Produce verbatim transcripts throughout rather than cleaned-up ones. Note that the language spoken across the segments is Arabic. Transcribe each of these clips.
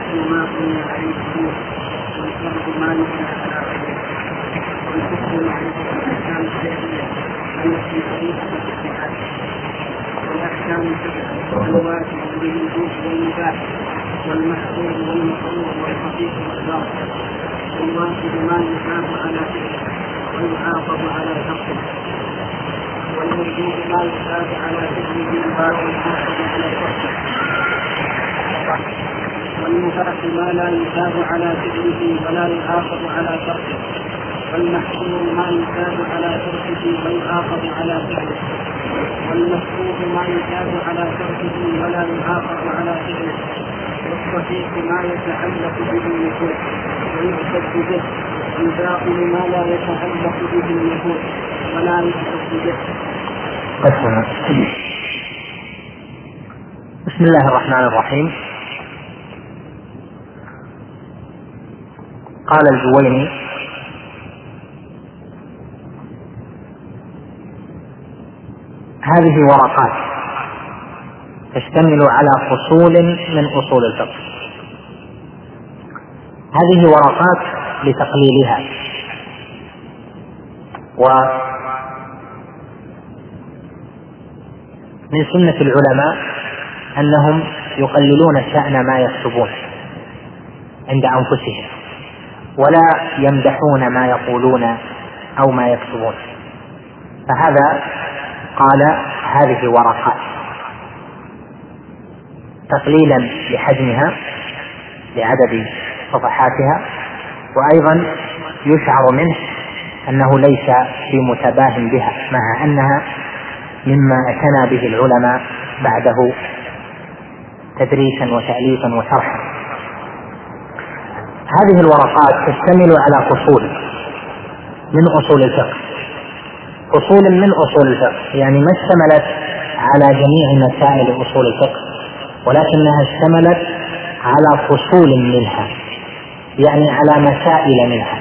والأصل ما بني عليه الدين، والفرد ما يبنى على غيره، والحكم معرفة الأحكام الشرعية التي تليق بالاتحاد، والأحكام السبعة الواجب والوجوب والمباح والمحظور والمكروه والخفيف والباطل. والواجب ما يثاب على فعله ويعاقب على تركه، والمردود ما يثاب على فعله ويعاقب على تركه، والمباح ما لا يثاب على فعله ولا يعاقب على تركه، والمحظور ما يثاب على تركه ويعاقب على فعله، والمكروه ما يثاب على تركه ولا يعاقب على فعله، والصحيح ما يتعلق به النفوذ ويعتد به، والباطل ما لا يتعلق به النفوذ ولا يعتد به. بسم الله الرحمن الرحيم. قال الجويني: هذه ورقات تشتمل على فصول من أصول الفقه. هذه ورقات لتقليلها، ومن سنة العلماء أنهم يقللون شأن ما يكتبون عند أنفسهم، ولا يمدحون ما يقولون أو ما يكتبون. فهذا قال هذه ورقات تقليلا لحجمها لعدد صفحاتها، وأيضا يشعر منه أنه ليس في متباه بها، مع أنها مما اعتنى به العلماء بعده تدريسا وتأليفا وشرحا. هذه الورقات تشتمل على فصول من أصول الفقه، فصول من أصول الفقه، يعني ما اشتملت على جميع مسائل أصول الفقه، ولكنها اشتملت على فصول منها، يعني على مسائل منها.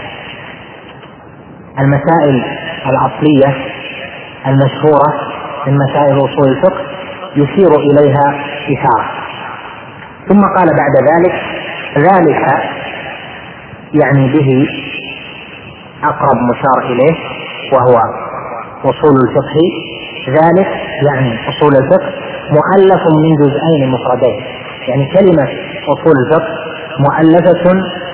المسائل الأصلية المشهورة من مسائل أصول الفقه يشير إليها إشارة، ثم قال بعد ذلك: ذلك يعني به أقرب مشار إليه وهو أصول الفقه. ذلك يعني أصول الفقه مؤلف من جزئين مفردين، يعني كلمة أصول الفقه مؤلفة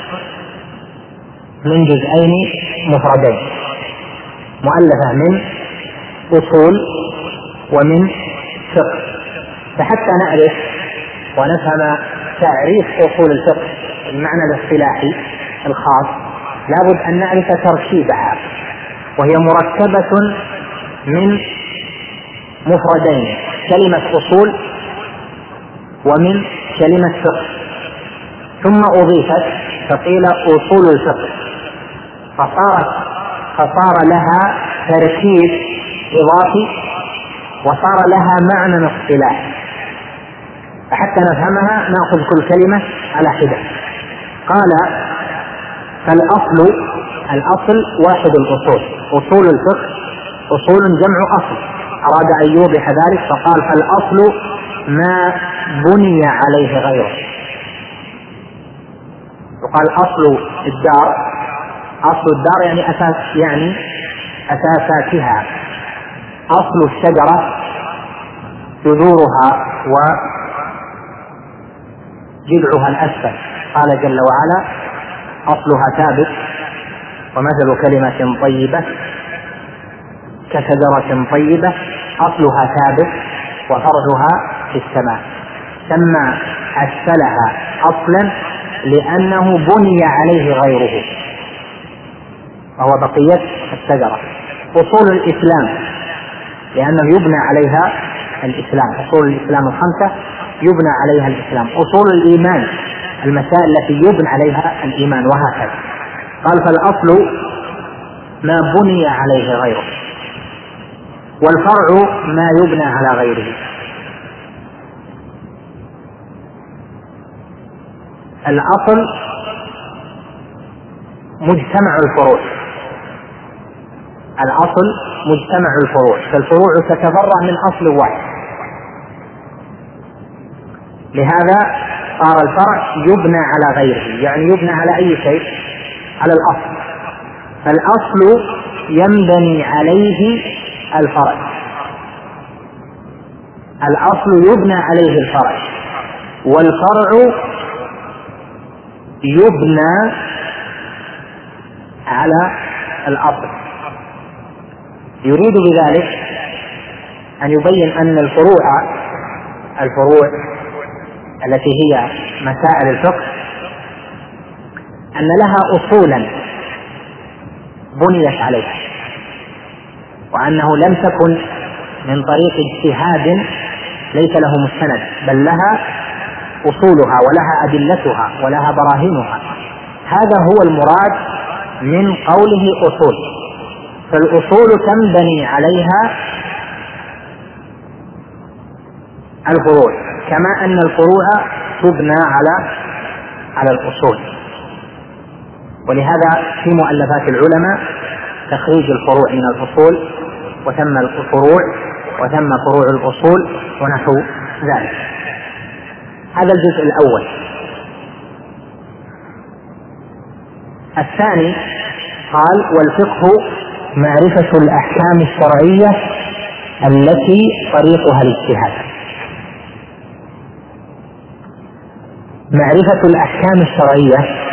من جزئين مفردين، مؤلفة من أصول ومن فقه. فحتى نعرف ونفهم تعريف أصول الفقه المعنى الاصطلاحي الخاص لابد أن نعرف تركيبها، وهي مركبة من مفردين، كلمة أصول ومن كلمة فقه، ثم أضيفت فقيل أصول الفقه، فصارت فصار لها تركيب إضافي وصار لها معنى اصطلاحي. فحتى نفهمها نأخذ كل كلمة على حدة. قال: فالأصل، الأصل واحد الأصول، أصول الفقه أصول جمع أصل، أراد أن يوضح ذلك فقال: فالأصل ما بني عليه غيره. وقال أصل الدار، أصل الدار يعني أساس، يعني أساساتها. أصل الشجرة جذورها وجذعها الأسفل. قال جل وعلا: أصلها ثابت، ومثل كلمة طيبة كشجرة طيبة أصلها ثابت وفرعها في السماء. سمى أسفلها أصلا لأنه بني عليه غيره، وهو بقية الشجرة. أصول الإسلام لأنه يبنى عليها الإسلام، أصول الإسلام الخمسة يبنى عليها الإسلام. أصول الإيمان المسائل التي يبنى عليها الإيمان، وهكذا. قال: فالأصل ما بني عليه غيره، والفرع ما يبنى على غيره. الأصل مجتمع الفروع، الأصل مجتمع الفروع، فالفروع تتفرع من أصل واحد. لهذا صار الفرع يبنى على غيره، يعني يبنى على أي شيء؟ على الأصل. فالأصل ينبني عليه الفرع، الأصل يبنى عليه الفرع، والفرع يبنى على الأصل. يريد بذلك أن يبين أن الفروع الفروع التي هي مسائل الفقه أن لها أصولا بنيت عليها، وأنه لم تكن من طريق اجتهاد ليس له مستند، بل لها أصولها ولها أدلتها ولها براهينها. هذا هو المراد من قوله أصول. فالأصول تنبني عليها الفروع، كما أن الفروع تبنى على على الأصول. ولهذا في مؤلفات العلماء تخريج الفروع من الأصول، وثم الفروع وثم فروع الأصول ونحو ذلك. هذا الجزء الأول. الثاني قال: والفقه معرفة الأحكام الشرعية التي طريقها الاجتهاد. معرفة الأحكام الشرعية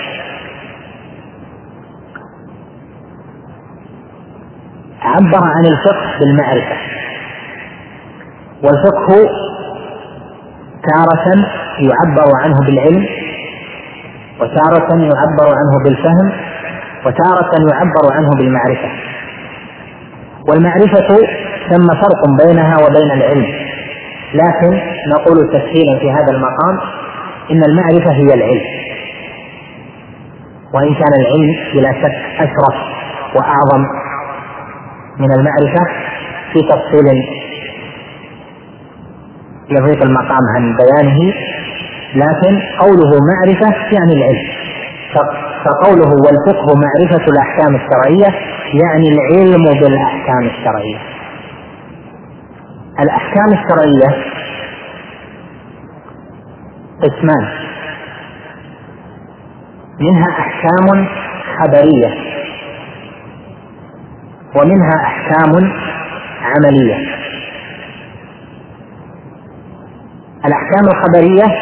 عبر عن الفقه بالمعرفة، والفقه تارة يعبر عنه بالعلم، وتارة يعبر عنه بالفهم، وتارة يعبر عنه بالمعرفة. والمعرفة ثم فرق بينها وبين العلم، لكن نقول تسهيلا في هذا المقام إن المعرفة هي العلم، وإن كان العلم بلا شك أشرف وأعظم من المعرفة في تفصيل يضيق المقام عن بيانه، لكن قوله معرفة يعني العلم. فقوله والفقه معرفة الأحكام الشرعية يعني العلم بالأحكام الشرعية. الأحكام الشرعية قسمان: منها أحكام خبرية، ومنها أحكام عملية. الأحكام الخبرية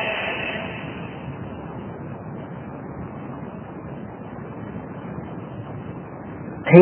هي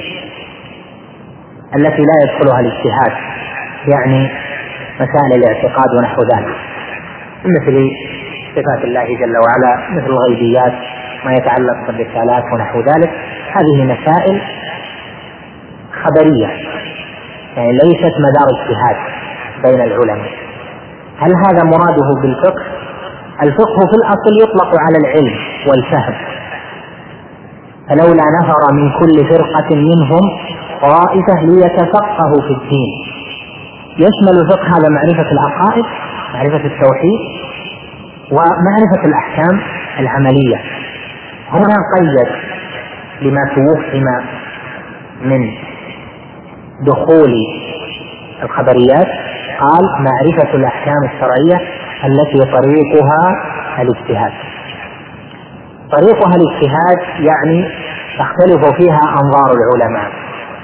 التي لا يدخلها الاجتهاد، يعني مسائل الاعتقاد ونحو ذلك، مثل صفات الله جل وعلا، مثل الغيبيات، ما يتعلق بالرسالات ونحو ذلك. هذه مسائل خبرية، يعني ليست مدار اجتهاد بين العلماء. هل هذا مراده بالفقه؟ الفقه في الأصل يطلق على العلم والفهم، فلولا نفر من كل فرقة منهم طائفة ليتفقهوا في الدين. يشمل الفقه هذا معرفة العقائد، معرفة التوحيد، ومعرفة الأحكام العملية. هنا قيد لما توهم من دخول الخبريات، قال معرفة الأحكام الشرعية التي طريقها الاجتهاد. طريقها الاجتهاد يعني تختلف فيها أنظار العلماء.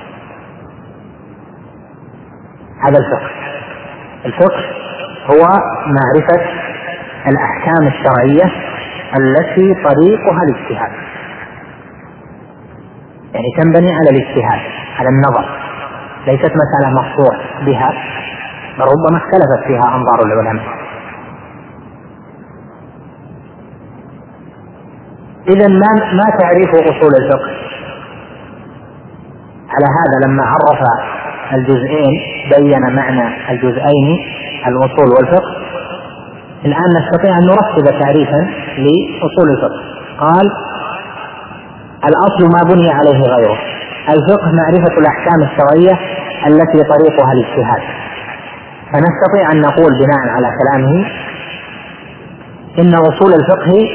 هذا الفقه. الفقه هو معرفة الأحكام الشرعية التي طريقها الاجتهاد، يعني تنبني على الاجتهاد، على النظر، ليست مسألة مقطوع بها، بل ربما اختلفت فيها أنظار العلماء. إذن ما ما تعريف أصول الفقه؟ على هذا لما عرف الجزئين بين معنى الجزئين الأصول والفقه. الآن نستطيع أن نرتب تعريفا لأصول الفقه. قال: الأصل ما بني عليه غيره. الفقه معرفة الأحكام الشرعية التي طريقها الاجتهاد. فنستطيع أن نقول بناء على كلامه إن أصول الفقه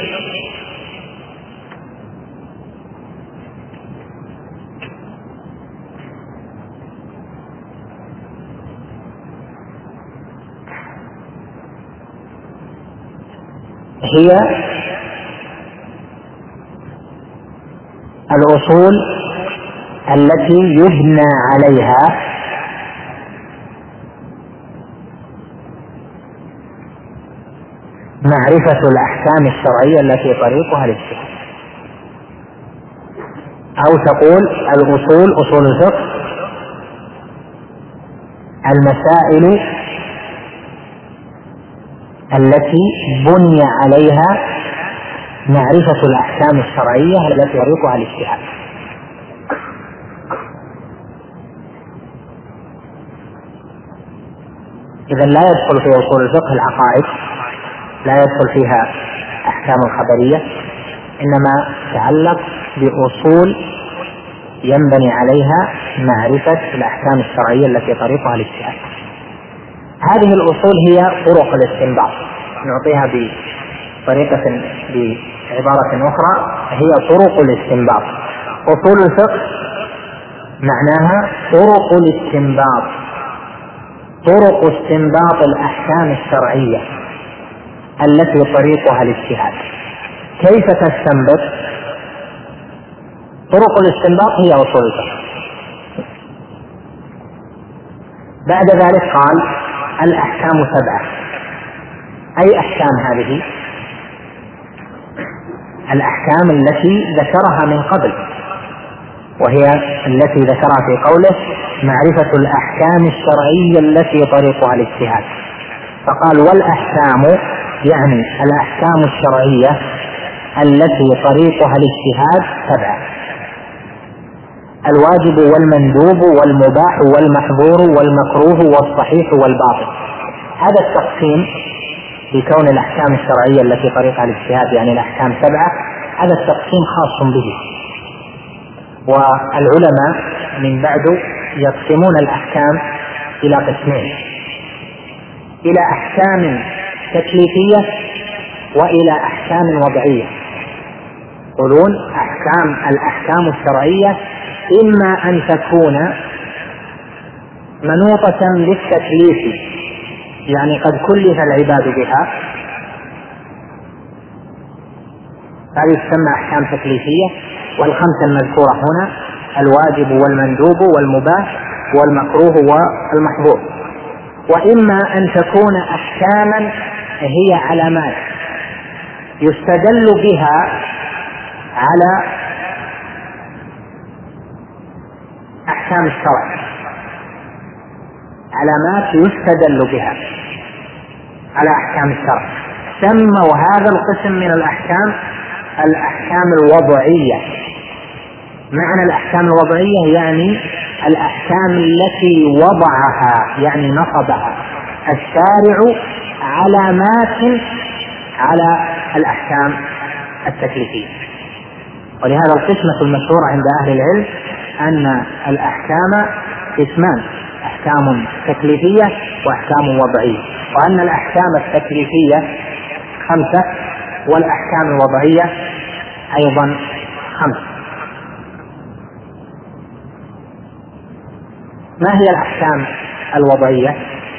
هي الأصول التي يبنى عليها معرفة الأحكام الشرعية التي طريقها الاجتهاد، أو تقول الأصول أصول الفقه المسائل التي بني عليها معرفة الأحكام الشرعية التي طريقها الاجتهاد. إذن لا يدخل في أصول الفقه العقائد، لا يدخل فيها أحكام الخبرية، إنما تعلق بأصول ينبني عليها معرفة الأحكام الشرعية التي طريقها الاجتهاد. هذه الأصول هي طرق الاستنباط، نعطيها بطريقة بعبارة أخرى هي طرق الاستنباط. أصول الفقه معناها طرق الاستنباط، طرق استنباط الأحكام الشرعية التي طريقها الاجتهاد. كيف تستنبط؟ طرق الاستنباط هي أصول الفقه. بعد ذلك قال الأحكام سبعة. أي أحكام هذه؟ الأحكام التي ذكرها من قبل، وهي التي ذكرها في قوله معرفة الأحكام الشرعية التي طريقها الاجتهاد. فقال والأحكام يعني الأحكام الشرعية التي طريقها الاجتهاد سبعة: الواجب والمندوب والمباح والمحظور والمكروه والصحيح والباطل. هذا التقسيم في كون الأحكام الشرعية التي طريقها الاجتهاد يعني الأحكام سبعة، هذا التقسيم خاص به. والعلماء من بعد يقسمون الأحكام إلى قسمين: إلى أحكام تكليفية وإلى أحكام وضعية. يقولون أحكام الأحكام الشرعية إما أن تكون منوطة للتكليف، يعني قد كلف العباد بها، هذه تسمى أحكام تكليفية. والخمسة المذكورة هنا الواجب والمندوب والمباح والمكروه والمحظور. وإما أن تكون أحكاما هي علامات يستدل بها على أحكام الشرع، علامات يستدل بها على أحكام الشرع. سموا هذا القسم من الأحكام الأحكام الوضعية. معنى الأحكام الوضعية يعني الأحكام التي وضعها يعني نصبها الشارع علامات على الأحكام التكليفية. ولهذا القسمة المشهورة عند أهل العلم أن الأحكام قسمان: أحكام تكليفية وأحكام وضعية، وأن الأحكام التكليفية خمسة والأحكام الوضعية أيضا خمسة. ما هي الأحكام الوضعية؟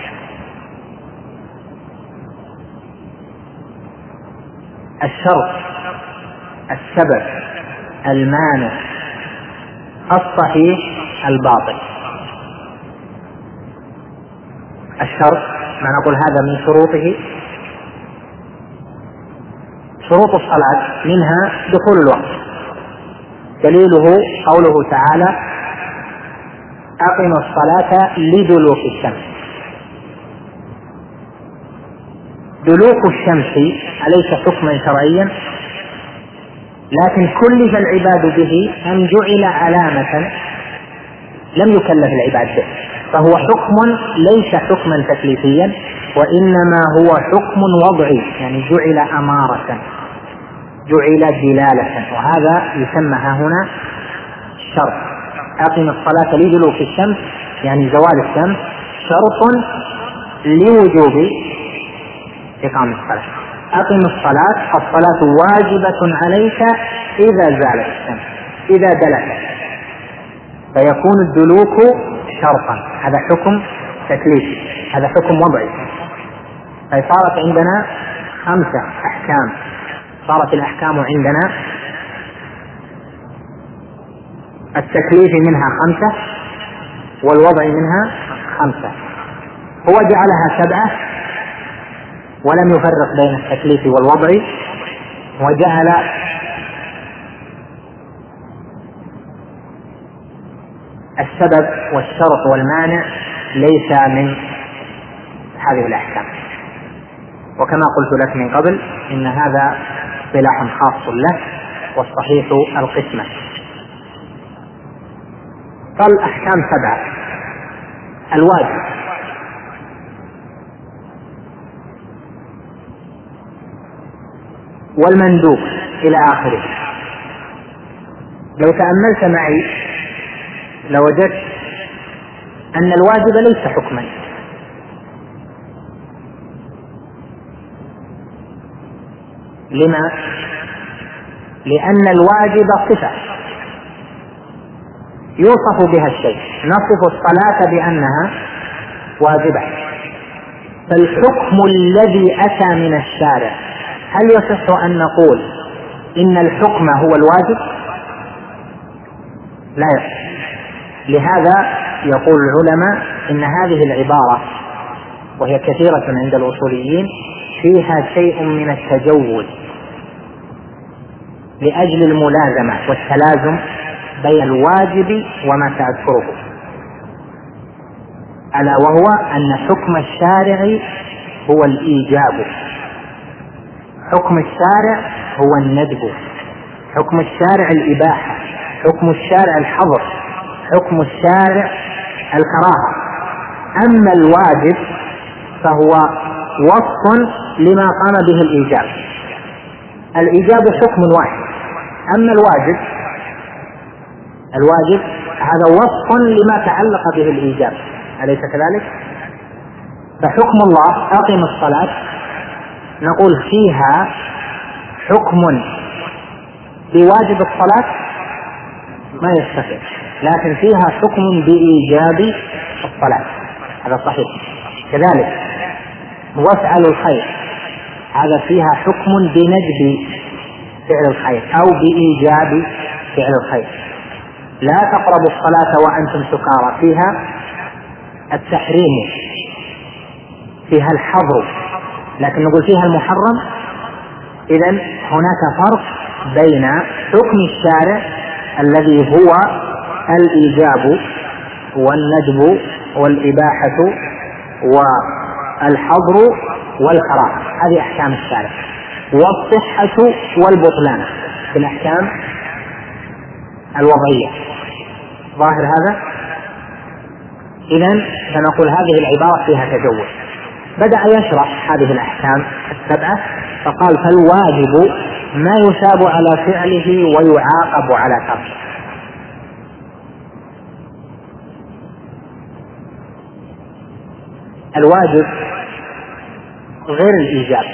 الشرط، السبب، المانع، الصحيح، الباطل. الشرط ما نقول هذا من شروطه، شروط الصلاة منها دخول الوقت، دليله قوله تعالى: أقم الصلاة لدلوك الشمس. دلوك الشمس أليس حكما شرعيا؟ لكن كلف العباد به أم جعل علامة لم يكلف العباد به، فهو حكم ليس حكما تكليفيا وإنما هو حكم وضعي، يعني جعل أمارة، جعل دلالة، وهذا يسمى هنا شرط. أقم الصلاة لدلوك الشمس يعني زوال الشمس شرط لوجوب إقام الصلاة. أقم الصلاة، الصلاة واجبة عليك إذا زالت الشمس، إذا دلت، فيكون الدلوك شرطا. هذا حكم تكليفي، هذا حكم وضعي. فصارت عندنا خمسة أحكام الأحكام صارت الأحكام عندنا التكليف منها خمسة والوضع منها خمسة، هو جعلها سبعة ولم يفرق بين التكليف والوضع، وجعل السبب والشرط والمانع ليس من هذه الأحكام. وكما قلت لك من قبل إن هذا اصطلاح خاص له، والصحيح القسمة. قال أحكام سبعة: الواجب، والمندوب إلى آخره. لو تأملت معي لوجدت أن الواجب ليس حكما، لما؟ لأن الواجب صفة يوصف بها الشيء، نصف الصلاة بأنها واجبة، فالحكم الذي أتى من الشارع هل يصح أن نقول إن الحكم هو الواجب؟ لا يصح. لهذا يقول العلماء إن هذه العبارة وهي كثيرة عند الأصوليين فيها شيء من التجوز لأجل الملازمة والتلازم بين الواجب وما سأذكره، ألا وهو أن حكم الشارع هو الإيجاب، حكم الشارع هو الندب، حكم الشارع الإباحة، حكم الشارع الحظر، حكم الشارع الكراهة. أما الواجب فهو وصف لما قام به الإيجاب، الإيجاب حكم واحد، أما الواجب الواجب هذا وصف لما تعلق به الإيجاب، أليس كذلك؟ فحكم الله أقم الصلاة نقول فيها حكم بواجب الصلاة ما يستقيم، لكن فيها حكم بإيجاب الصلاة، هذا صحيح. كذلك وافعل الخير هذا فيها حكم بندب فعل الخير أو بإيجاب فعل الخير. لا تقربوا الصلاة وأنتم سكارى فيها التحريم، فيها الحظر، لكن نقول فيها المحرم. إذن هناك فرق بين حكم الشارع الذي هو الإيجاب والندب والإباحة والحظر والكراهة، هذه أحكام الشارع، والصحة والبطلان في الأحكام الوضعية. ظاهر هذا؟ إذن سنقول هذه العبارة فيها تجوز. بدأ يشرح هذه الأحكام السبعة فقال: فالواجب ما يثاب على فعله ويعاقب على تركه. الواجب غير الإيجاب.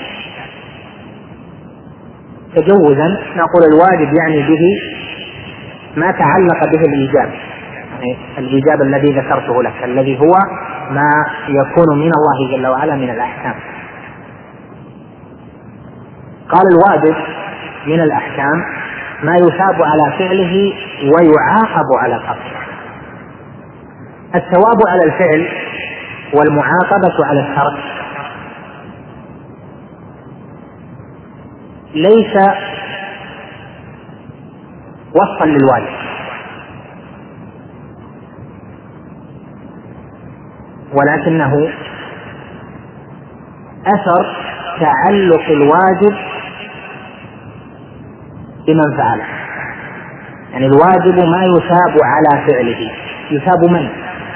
تجوزا نقول الواجب يعني به ما تعلق به الإيجاب، يعني الإيجاب الذي ذكرته لك الذي هو ما يكون من الله جل وعلا من الأحكام. قال الواجب من الأحكام ما يثاب على فعله ويعاقب على تركه. الثواب على الفعل والمعاقبة على الترك ليس وصفا للواجب، ولكنه أثر تعلق الواجب بمن فعله. يعني الواجب ما يثاب على فعله، يثاب من؟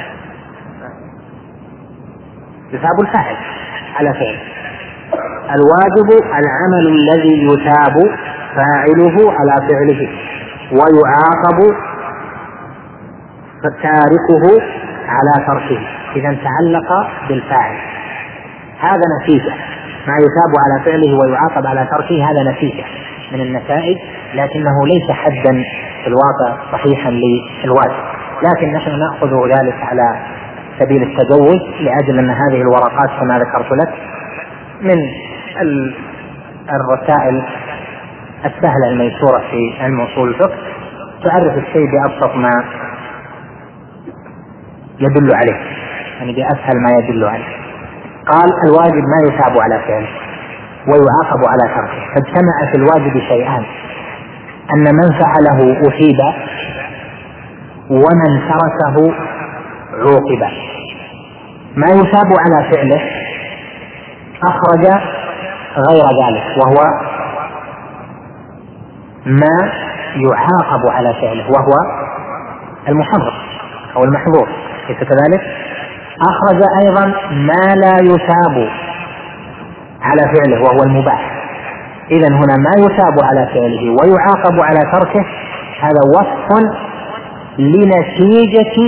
يثاب الفاعل على فعله. الواجب العمل الذي يثاب فاعله على فعله ويعاقب تاركه على تركه، إذا تعلق بالفاعل. هذا نتيجة ما يثاب على فعله ويعاقب على تركه، هذا نتيجة من النتائج، لكنه ليس حدا في الواقع صحيحا للواجب، لكن نحن نأخذ ذلك على سبيل التجوز لأجل أن هذه الورقات كما ذكرت لك من الرسائل السهلة الميسورة في علم أصول الفقه تعرف الشيء بأبسط ما يدل عليه، يعني بأسهل ما يدل عليه. قال الواجب ما يثاب على فعله ويعاقب على تركه، فاجتمع في الواجب شيئان: أن من فعله أثيب ومن تركه عوقب. ما يثاب على فعله أخرج غير ذلك وهو ما يعاقب على فعله وهو المحرم أو المحظور، ليس كذلك؟ أخرج أيضا ما لا يثاب على فعله وهو المباح. إذن هنا ما يثاب على فعله ويعاقب على تركه، هذا وصف لنتيجة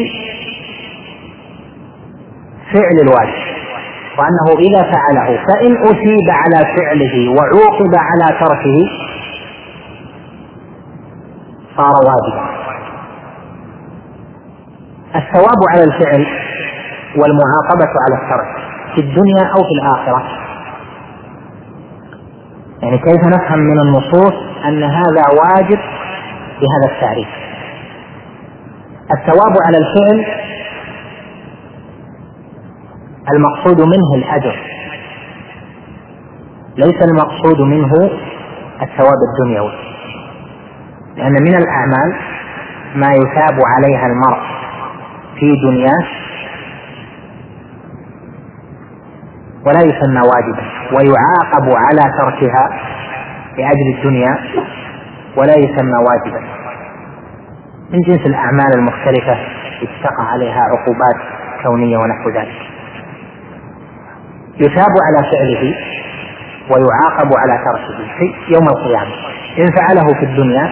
فعل الواجب، وأنه إذا فعله فإن أثيب على فعله وعوقب على تركه صار واجبا. الثواب على الفعل والمعاقبة على الترك في الدنيا أو في الآخرة، يعني كيف نفهم من النصوص أن هذا واجب بهذا التعريف؟ الثواب على الفعل المقصود منه الأجر، ليس المقصود منه الثواب الدنيوي، لأن من الأعمال ما يثاب عليها المرء في دنياه ولا يسمى واجبا، ويعاقب على تركها لأجل الدنيا ولا يسمى واجبا، من جنس الأعمال المختلفة اتقى عليها عقوبات كونية ونحو ذلك. يثاب على فعله ويعاقب على تركه في يوم القيامة. إن فعله في الدنيا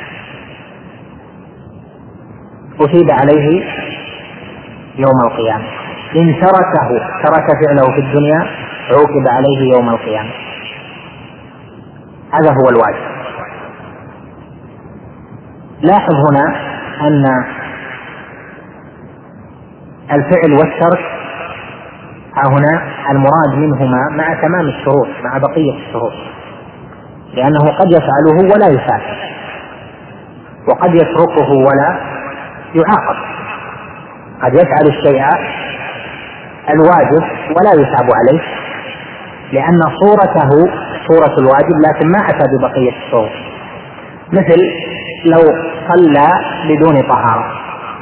أثيب عليه يوم القيامة، إن تركه ترك فعله في الدنيا عوقب عليه يوم القيامة. هذا هو الواجب. لاحظ هنا أن الفعل والترك هنا المراد منهما مع تمام الشروط، مع بقية الشروط، لأنه قد يفعله ولا يثاب، وقد يتركه ولا يعاقب، قد يفعل الشيء الواجب ولا يثاب عليه لأن صورته صورة الواجب لكن ما أتى ببقية الشروط. مثل لو صلى بدون طهارة،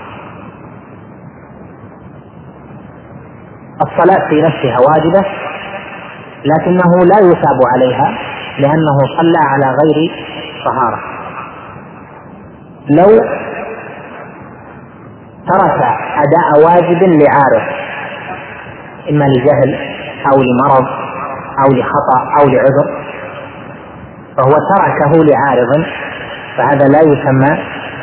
الصلاة في نفسها واجبة لكنه لا يثاب عليها لأنه صلى على غير طهارة. لو ترك أداء واجب لعارض، إما لجهل أو لمرض أو لخطأ أو لعذر، فهو تركه لعارض، فهذا لا يسمى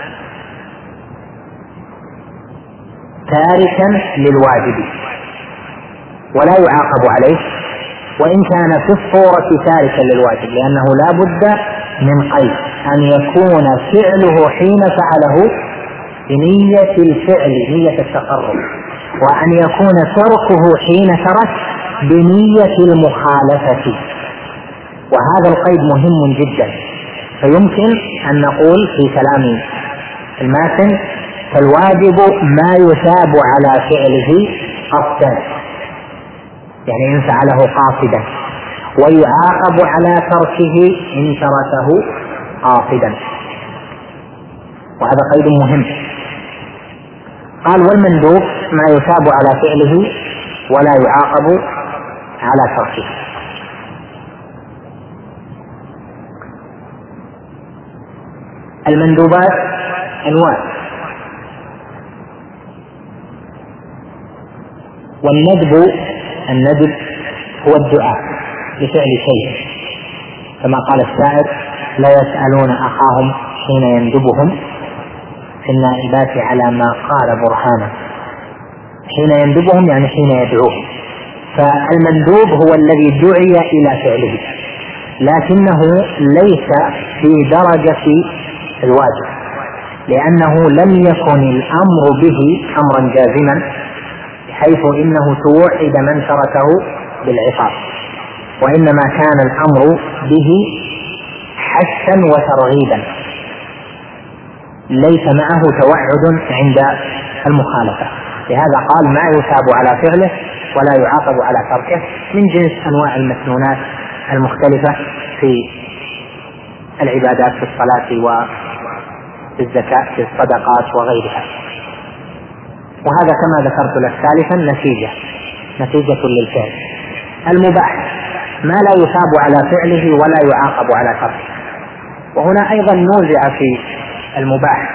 تاركا للواجب ولا يعاقب عليه، وإن كان في الصورة تاركا للواجب، لأنه لا بد من قيد أن يكون فعله حين فعله بنية الفعل، نية التقرب، وأن يكون تركه حين ترك بنية المخالفة، وهذا القيد مهم جدا. فيمكن أن نقول في كلام الماتن: فالواجب ما يثاب على فعله قصدا، يعني إن فعله قاصدا، ويعاقب على تركه إن تركه قاصدا، وهذا قيد مهم. قال: والمندوب ما يثاب على فعله ولا يعاقب على تركه. المندوبات أنواع، والندب الندب هو الدعاء لفعل شيء، كما قال الشاعر: لا يسألون أخاهم حين يندبهم في النائبات على ما قال برهانا. حين يندبهم يعني حين يدعوهم. فالمندوب هو الذي دعي إلى فعله لكنه ليس في درجة الواجب، لأنه لم يكن الأمر به أمرا جازما، حيث إنه توعد من تركه بالعقاب، وإنما كان الأمر به حثا وترغيبا، ليس معه توعد عند المخالفة. لهذا قال ما يثاب على فعله ولا يعاقب على تركه، من جنس أنواع المسنونات المختلفة في العبادات في الصلاة وفي الزكاة في الصدقات وغيرها. وهذا كما ذكرت لك ثالثا نتيجة نتيجة للفعل. المباح ما لا يثاب على فعله ولا يعاقب على تركه. وهنا أيضا نوزع في المباح،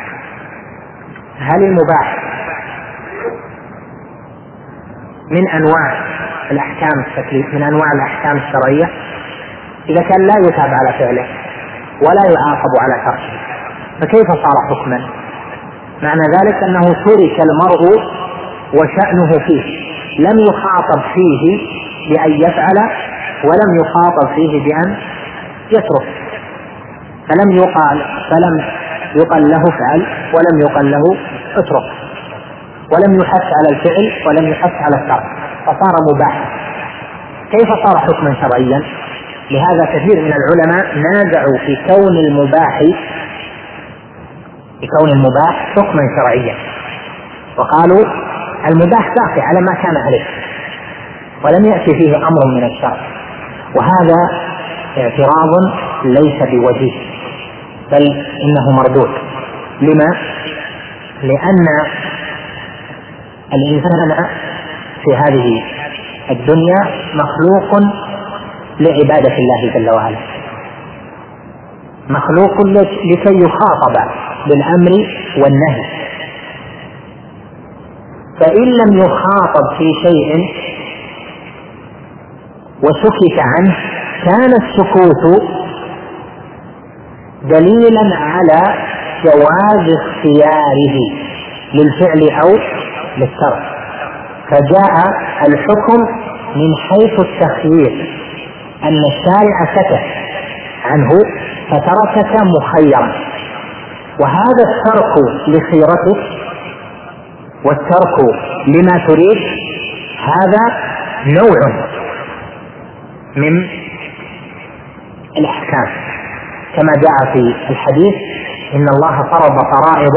هل المباح من أنواع الأحكام التكليف من أنواع الأحكام الشرعية؟ إذا كان لا يثاب على فعله ولا يعاقب على تركه فكيف صار حكما؟ معنى ذلك أنه ترك المرء وشأنه فيه، لم يخاطب فيه بأن يفعل ولم يخاطب فيه بأن يترك، فلم يقال فلم يقل له افعل ولم يقل له اترك، ولم يحث على الفعل ولم يحث على الترك، فصار مباحا. كيف صار حكما شرعيا؟ لهذا كثير من العلماء نازعوا في كون المباح في كون المباح حكما شرعيا، وقالوا المباح باقي على ما كان عليه ولم يأتي فيه أمر من الشرع، وهذا اعتراض ليس بوجيه بل إنه مردود. لما؟ لأن الإنسان في هذه الدنيا مخلوق لعبادة الله جل وعلا، مخلوق لكي يخاطب بالأمر والنهي، فإن لم يخاطب في شيء وسكت عنه كان السكوت دليلا على جواز اختياره للفعل أو للترك، فجاء الحكم من حيث التخيير، أن الشارع سكت عنه فتركك مخيرا، وهذا الترك لخيرتك والترك لما تريد هذا نوع من الأحكام، كما جاء في الحديث إن الله فرض فرائض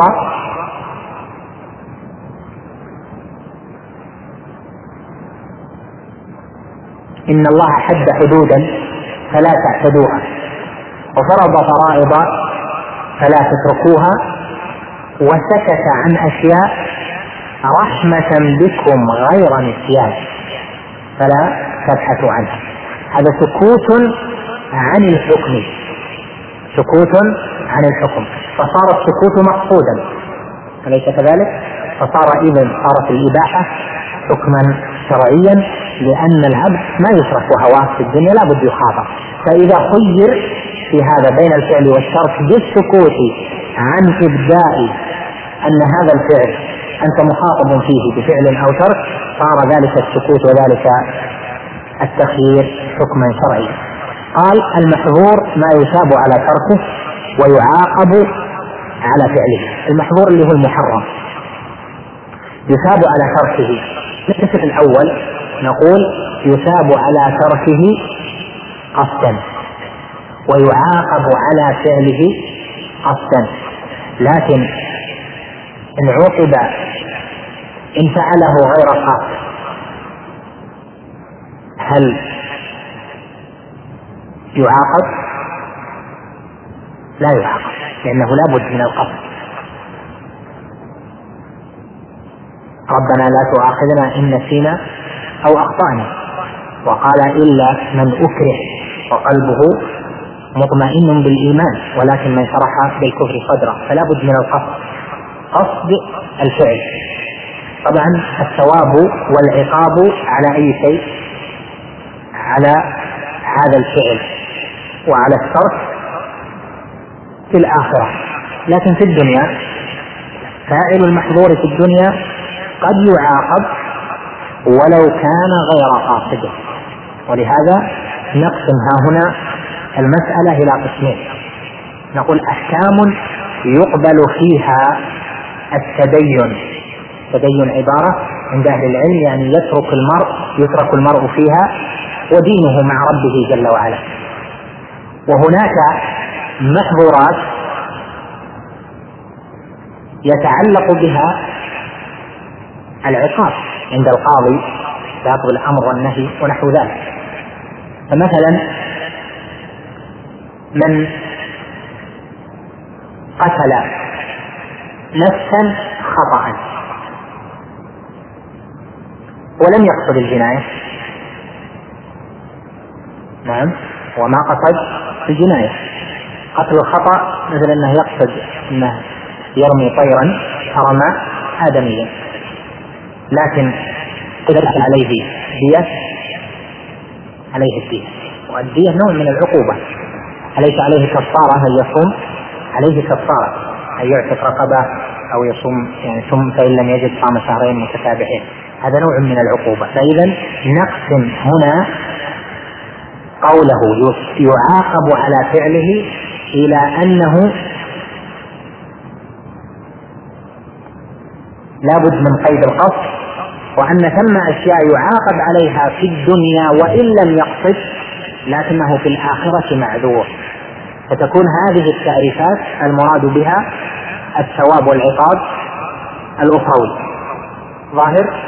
إن الله حد حدودا فلا تعتدوها، وفرض فرائض فلا تتركوها، وسكت عن أشياء رحمة بكم غير نسيان فلا تبحثوا عنها. هذا سكوت عن الحكم سكوت عن الحكم فصار السكوت مقصودا، أليس كذلك؟ فصار إذن صارت الإباحة حكما شرعيا، لأن العبد ما يترك هواه في الدنيا لا بد يخاطب، فإذا خير في هذا بين الفعل والترك بالسكوت عن إبداء أن هذا الفعل أنت مخاطب فيه بفعل أو ترك صار ذلك السكوت وذلك التخيير حكما شرعيا. قال المحظور ما يثاب على تركه ويعاقب على فعله. المحظور اللي هو المحرم يثاب على تركه. القسم الأول نقول يثاب على تركه قصدا ويعاقب على فعله قصدا، لكن إن عوقب إن فعله غير قاصد هل يعاقب؟ لا يعاقب، لأنه لا بد من القصد. ربنا لا تؤاخذنا إن نسينا أو أخطأنا، وقال إلا من أكره وقلبه مطمئن بالإيمان ولكن من شرح بالكفر صدره، فلا بد من القصد، قصد الفعل. طبعا الثواب والعقاب على أي شيء؟ على هذا الفعل وعلى الترك في الآخرة، لكن في الدنيا فاعل المحظور في الدنيا قد يعاقب ولو كان غير قاصده. ولهذا نقسم ها هنا المسألة إلى قسمين، نقول أحكام يقبل فيها التدين. التدين عبارة عند أهل العلم يعني يترك المرء يترك المرء فيها ودينه مع ربه جل وعلا. وهناك محظورات يتعلق بها العقاب عند القاضي بأخذ الأمر والنهي ونحو ذلك. فمثلا من قتل نفسا خطأ ولم يقصد الجناية، نعم، وما قصد الجناية، قتل الخطأ مثل أنه يقصد أنه يرمي طيرا فرمى آدميا، لكن قدرت عليه دية، عليه الدية، والدية نوع من العقوبة، أليس عليه كفارة أن يصوم؟ عليه كفارة أن يعتق رقبة أو يصوم يعني ثم فإن لم يجد صام شهرين متتابعين، هذا نوع من العقوبة. فإذا نقسم هنا قوله يعاقب على فعله إلى أنه لا بد من قيد القصد، وأن ثم أشياء يعاقب عليها في الدنيا وإن لم يقصد لكنه في الآخرة معذور. فتكون هذه التعريفات المراد بها الثواب والعقاب الأخروي. ظاهر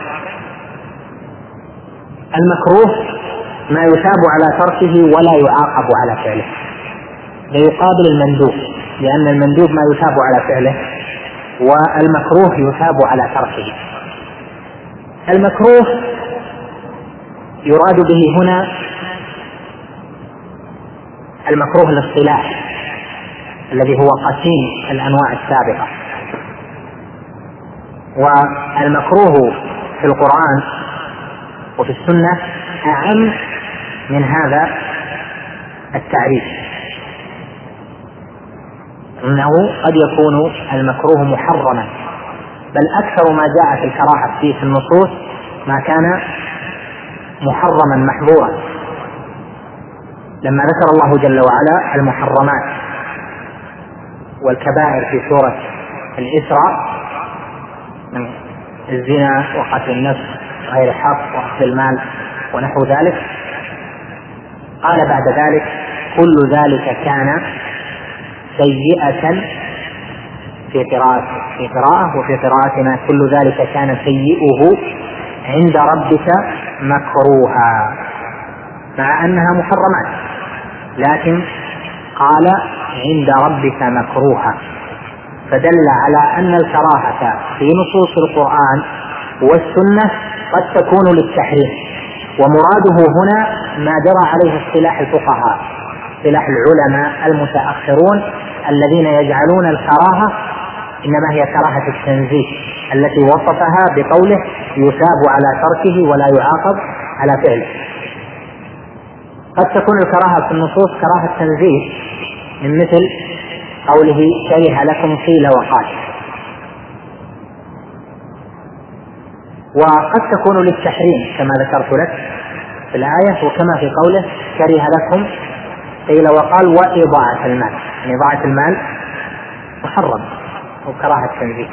المكروه ما يثاب على تركه ولا يعاقب على فعله، ليقابل المندوب، لأن المندوب ما يثاب على فعله والمكروه يثاب على تركه. المكروه يراد به هنا المكروه الاصطلاحي الذي هو قسيم الأنواع السابقة. والمكروه في القرآن وفي السنة أعم من هذا التعريف، إنه قد يكون المكروه محرما، بل أكثر ما جاء في الكراهة فيه في النصوص ما كان محرما محظورا. لما ذكر الله جل وعلا المحرمات والكبائر في سورة الإسراء من الزنا وقتل النفس غير حق وأخذ المال ونحو ذلك، قال بعد ذلك كل ذلك كان سيئة في قراءة في قراءة وفي قراءتنا كل ذلك كان سيئه عند ربك مكروها، مع أنها محرمات لكن قال عند ربك مكروها، فدل على أن الكراهة في نصوص القرآن والسنة قد تكون للتحريم، ومراده هنا ما جرى عليه اصطلاح الفقهاء، اصطلاح العلماء المتأخرون الذين يجعلون الكراهة إنما هي كراهة التنزيه التي وصفها بقوله يثاب على تركه ولا يعاقب على فعله. قد تكون الكراهة في النصوص كراهة تنزيه من مثل قوله كره لكم قيل وقال، وقد تكون للتحريم كما ذكرت لك في الآية، وكما في قوله كره لكم قيل وقال وإضاعة المال، يعني إضاعة المال محرم وكراهة تنزيه.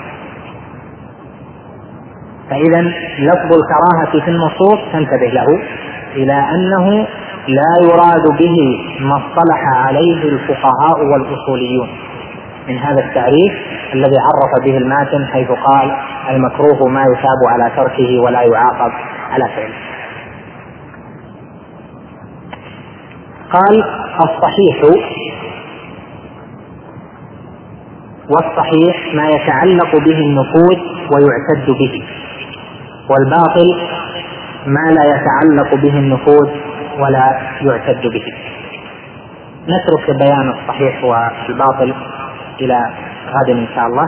فإذا لفظ الكراهة في النصوص تنتبه له إلى أنه لا يراد به ما اصطلح عليه الفقهاء والأصوليون من هذا التعريف الذي عرف به الماتن حيث قال المكروه ما يثاب على تركه ولا يعاقب على فعله. قال الصحيح، والصحيح ما يتعلق به النفوذ ويعتد به، والباطل ما لا يتعلق به النفوذ ولا يعتد به. نترك بيان الصحيح والباطل إلى غد إن شاء الله،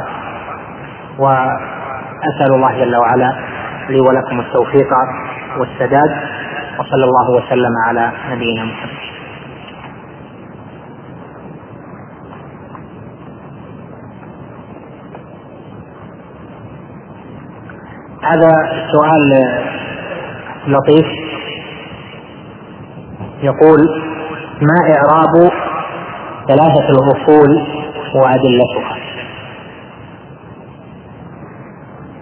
وأسأل الله جل وعلا لي ولكم التوفيق والسداد، وصلى الله وسلم على نبينا محمد. هذا سؤال لطيف يقول ما إعراب ثلاثة الأصول وأدلتها؟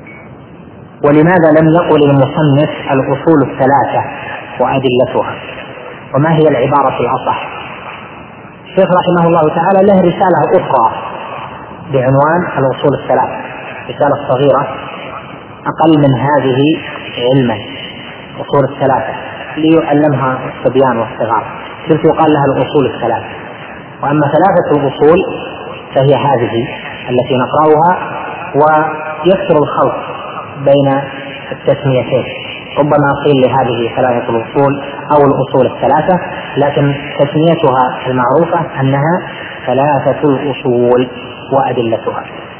ولماذا لم يقل المصنف الأصول الثلاثة وأدلتها؟ وما هي العبارة الأصح. الشيخ رحمه الله تعالى له رسالة أخرى بعنوان الأصول الثلاث، رسالة صغيرة أقل من هذه علما، أصول الثلاثة، ليعلمها الصبيان والصغار، تلك يقال لها الأصول الثلاث. وأما ثلاثة الأصول فهي هذه التي نقرأها، ويكثر الخلط بين التسميتين، ربما قيل لهذه ثلاثة الأصول أو الأصول الثلاثة، لكن تسميتها المعروفة أنها ثلاثة الأصول وأدلتها.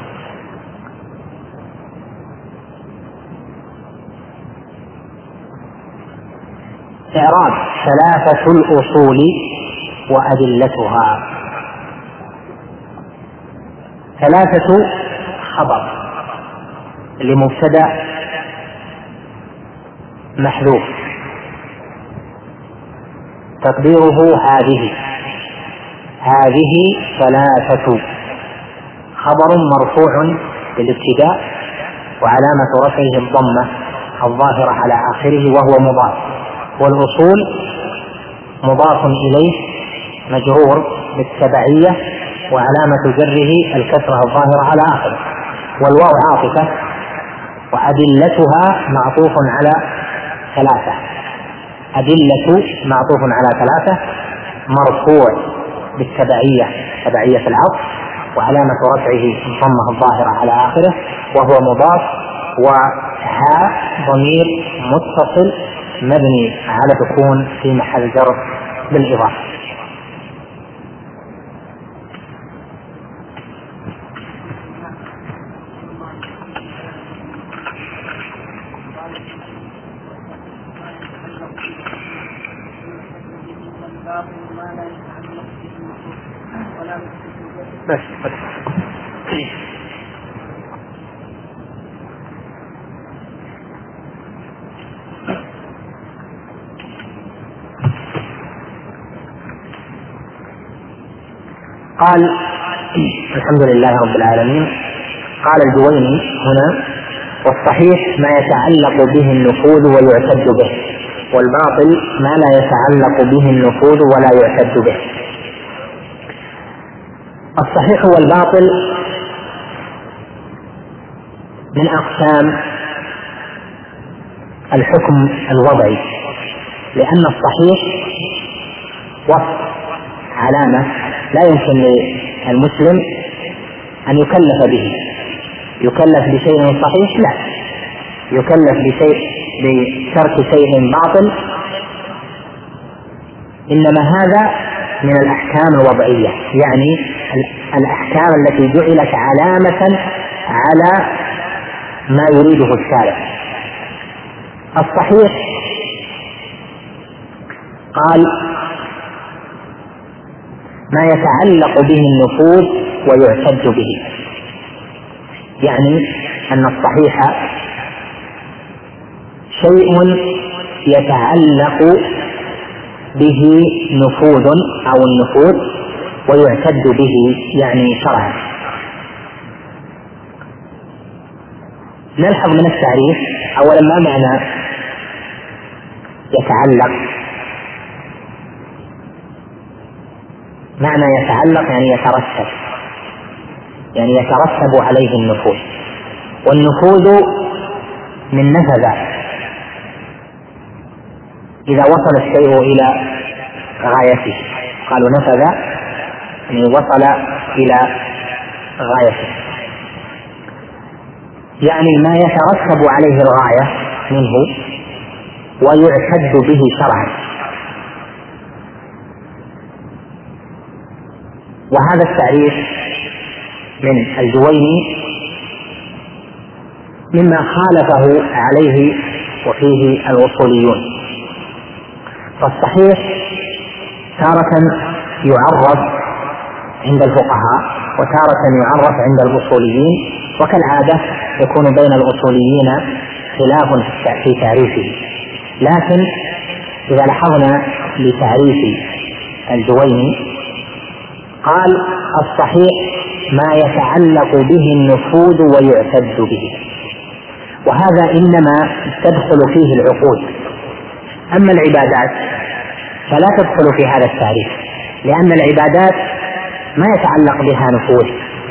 إعراب ثلاثة الأصول وأدلتها. ثلاثة خبر لمبتدأ محذوف تقديره هذه، هذه ثلاثة، خبر مرفوع بالابتداء وعلامة رفعه الضمة الظاهرة على آخره وهو مضاف، والأصول مضاف إليه مجرور بالتبعية وعلامة جره الكسرة الظاهرة على آخره، والواو عاطفة، وأدلتها معطوف على ثلاثة، أدلة معطوف على ثلاثة، مرفوع بالتبعية تبعية العطف وعلامة رفعه الضمة الظاهرة على آخره وهو مضاف، وها ضمير متصل مبني على سكون في محل جر بالإضافة. بس بس. قال الحمد لله رب العالمين. قال الجويني هنا: والصحيح ما يتعلق به النفوذ ويعتد به، والباطل ما لا يتعلق به النفوذ ولا يعتد به. الصحيح والباطل من أقسام الحكم الوضعي، لأن الصحيح وصف علامة لا يمكن للمسلم أن يكلف به، يكلف بشيء صحيح لا، يكلف بشيء بترك شيء باطل، إنما هذا من الأحكام الوضعية، يعني الأحكام التي جعلت علامة على ما يريده الشارع. الصحيح قال ما يتعلق به النفوذ ويعتد به، يعني أن الصحيح شيء يتعلق به نفوذ أو النفوذ ويعتد به يعني شرعا. نلحظ من التعريف أولا ما معنى يتعلق. معنى يتعلق يعني يترتب، يعني يترتب عليه النفوذ، والنفوذ من نفذ، إذا وصل الشيء إلى غايته قالوا نفذ، يعني وصل إلى غايته، يعني ما يترتب عليه الغاية منه ويعتد به شرعا. وهذا التعريف من الجويني مما خالفه عليه وفيه الأصوليون. فالصحيح تارة يعرف عند الفقهاء وتارة يعرف عند الأصوليين، وكالعادة يكون بين الأصوليين خلاف في تعريفه، لكن إذا لاحظنا لتعريف الجويني قال الصحيح ما يتعلق به النفوذ ويعتد به، وهذا إنما تدخل فيه العقود. أما العبادات فلا تدخل في هذا التعريف، لأن العبادات ما يتعلق بها نفوذ.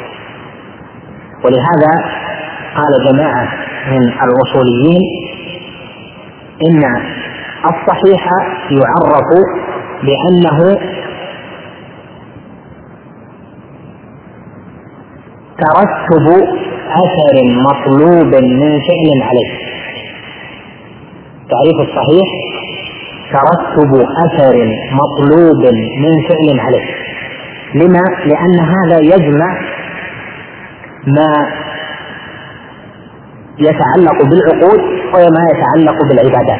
ولهذا قال جماعة من الأصوليين إن الصحيح يعرف بأنه ترتب أثر مطلوب من فعل عليه. تعريف الصحيح ترتب أثر مطلوب من فعل عليه. لما؟ لأن هذا يجمع ما يتعلق بالعقود وما يتعلق بالعبادات.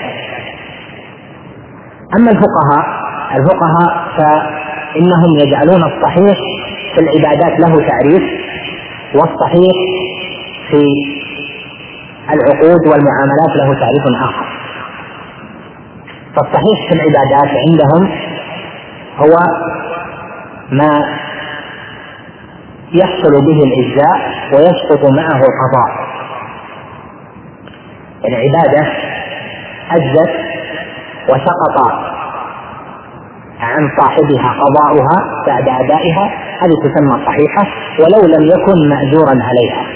أما الفقهاء الفقهاء فإنهم يجعلون الصحيح في العبادات له تعريف، والصحيح في العقود والمعاملات له تعريف آخر. فالصحيح في العبادات عندهم هو ما يحصل به الإجزاء ويسقط معه القضاء. العبادة أجزت وسقط عن صاحبها قضاؤها بعد أدائها، هذه تسمى صحيحة ولو لم يكن مأجورا عليها.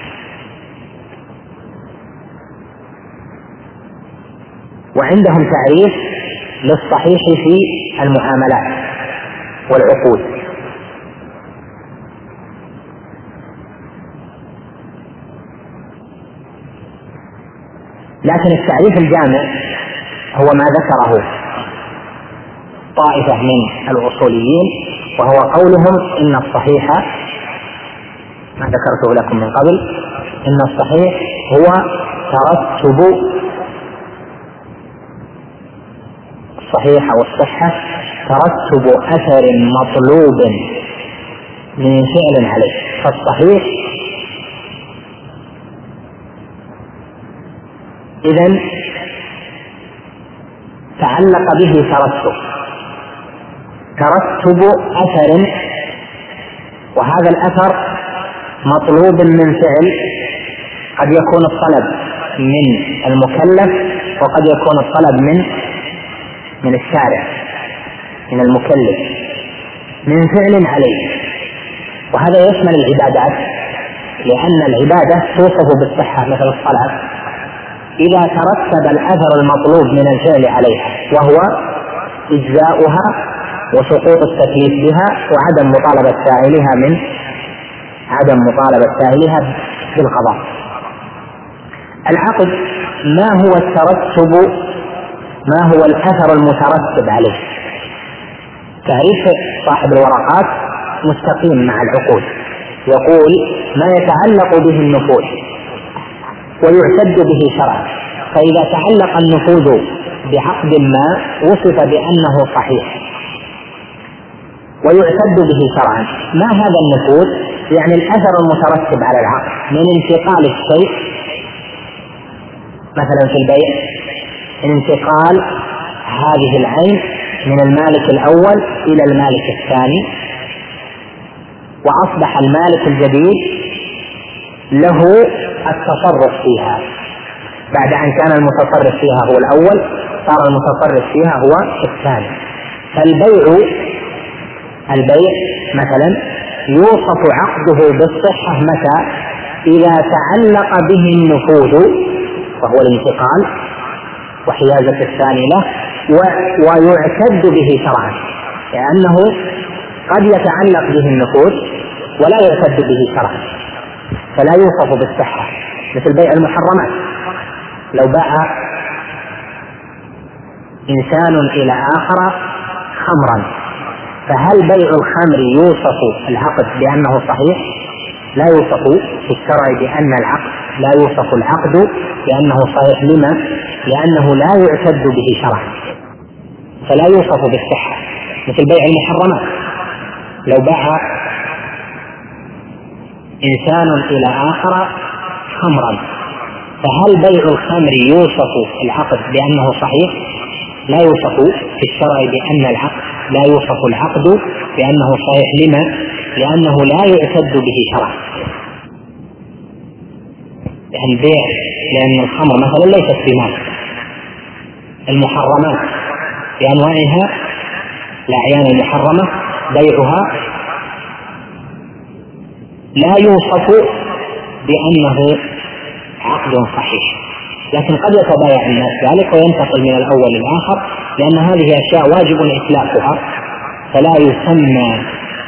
وعندهم تعريف للصحيح في المعاملات والعقود. لكن التعريف الجامع هو ما ذكره طائفة من الأصوليين، وهو قولهم إن الصحيح ما ذكرته لكم من قبل، إن الصحيح هو ترتب الصحيح والصحة ترتب أثر مطلوب من فعل عليه. فالصحيح إذن تعلق به ترتب ترتب أثر، وهذا الأثر مطلوب من فعل، قد يكون الطلب من المكلف وقد يكون الطلب من من الشارع من المكلف من فعل عليه. وهذا يشمل العبادات، لأن العبادة توصف بالصحة مثل الصلاة إذا ترتب الأثر المطلوب من الفعل عليها، وهو إجزاؤها وسقوط التكليف بها وعدم مطالبة فاعلها من عدم مطالبة فاعلها بالقضاء. العقد ما هو الترتب، ما هو الأثر المترتب عليه؟ تعريف صاحب الورقات مستقيم مع العقود، يقول ما يتعلق به النفوذ ويعتد به شرعا. فإذا تعلق النفوذ بعقد ما وصف بأنه صحيح ويعتد به شرعا. ما هذا النفوذ؟ يعني الأثر المترتب على العقد من انتقال الشيء، مثلا في البيع انتقال هذه العين من المالك الأول إلى المالك الثاني، وأصبح المالك الجديد له التصرف فيها بعد أن كان المتصرف فيها هو الأول، صار المتصرف فيها هو الثاني. فالبيع البيع مثلا يوصف عقده بالصحة متى؟ إذا تعلق به النفوذ وهو الانتقال وحيازة الثاني له، ويعتد به شرعا، لأنه قد يتعلق به النفوذ ولا يعتد به شرعا فلا يوصف بالصحة. مثل بيع المحرمات، لو باع إنسان إلى آخر خمرا، فهل بيع الخمر يوصف العقد بأنه صحيح؟ لا يوصف في الشرع بأن العقد لا يوصف العقد بأنه صحيح. لما؟ لأنه لا يعتد به شرعا فلا يوصف بالصحة. مثل بيع المحرمات، لو باع إنسان إلى آخر خمرا، فهل بيع الخمر يوصف العقد بأنه صحيح؟ لا يوصف في الشرع بأن العقد لا يوصف العقد بأنه صحيح. لما؟ لأنه لا يعتد به شرعا. يعني البيع، لأن الخمر مثلا ليست بمال، المحرمات بأنواعها الأعيان المحرمة بيعها لا يوصف بأنه عقد صحيح، لكن قد يتبايع الناس ذلك وينتقل من الأول للآخر، لأن هذه أشياء واجب إتلافها فلا يسمى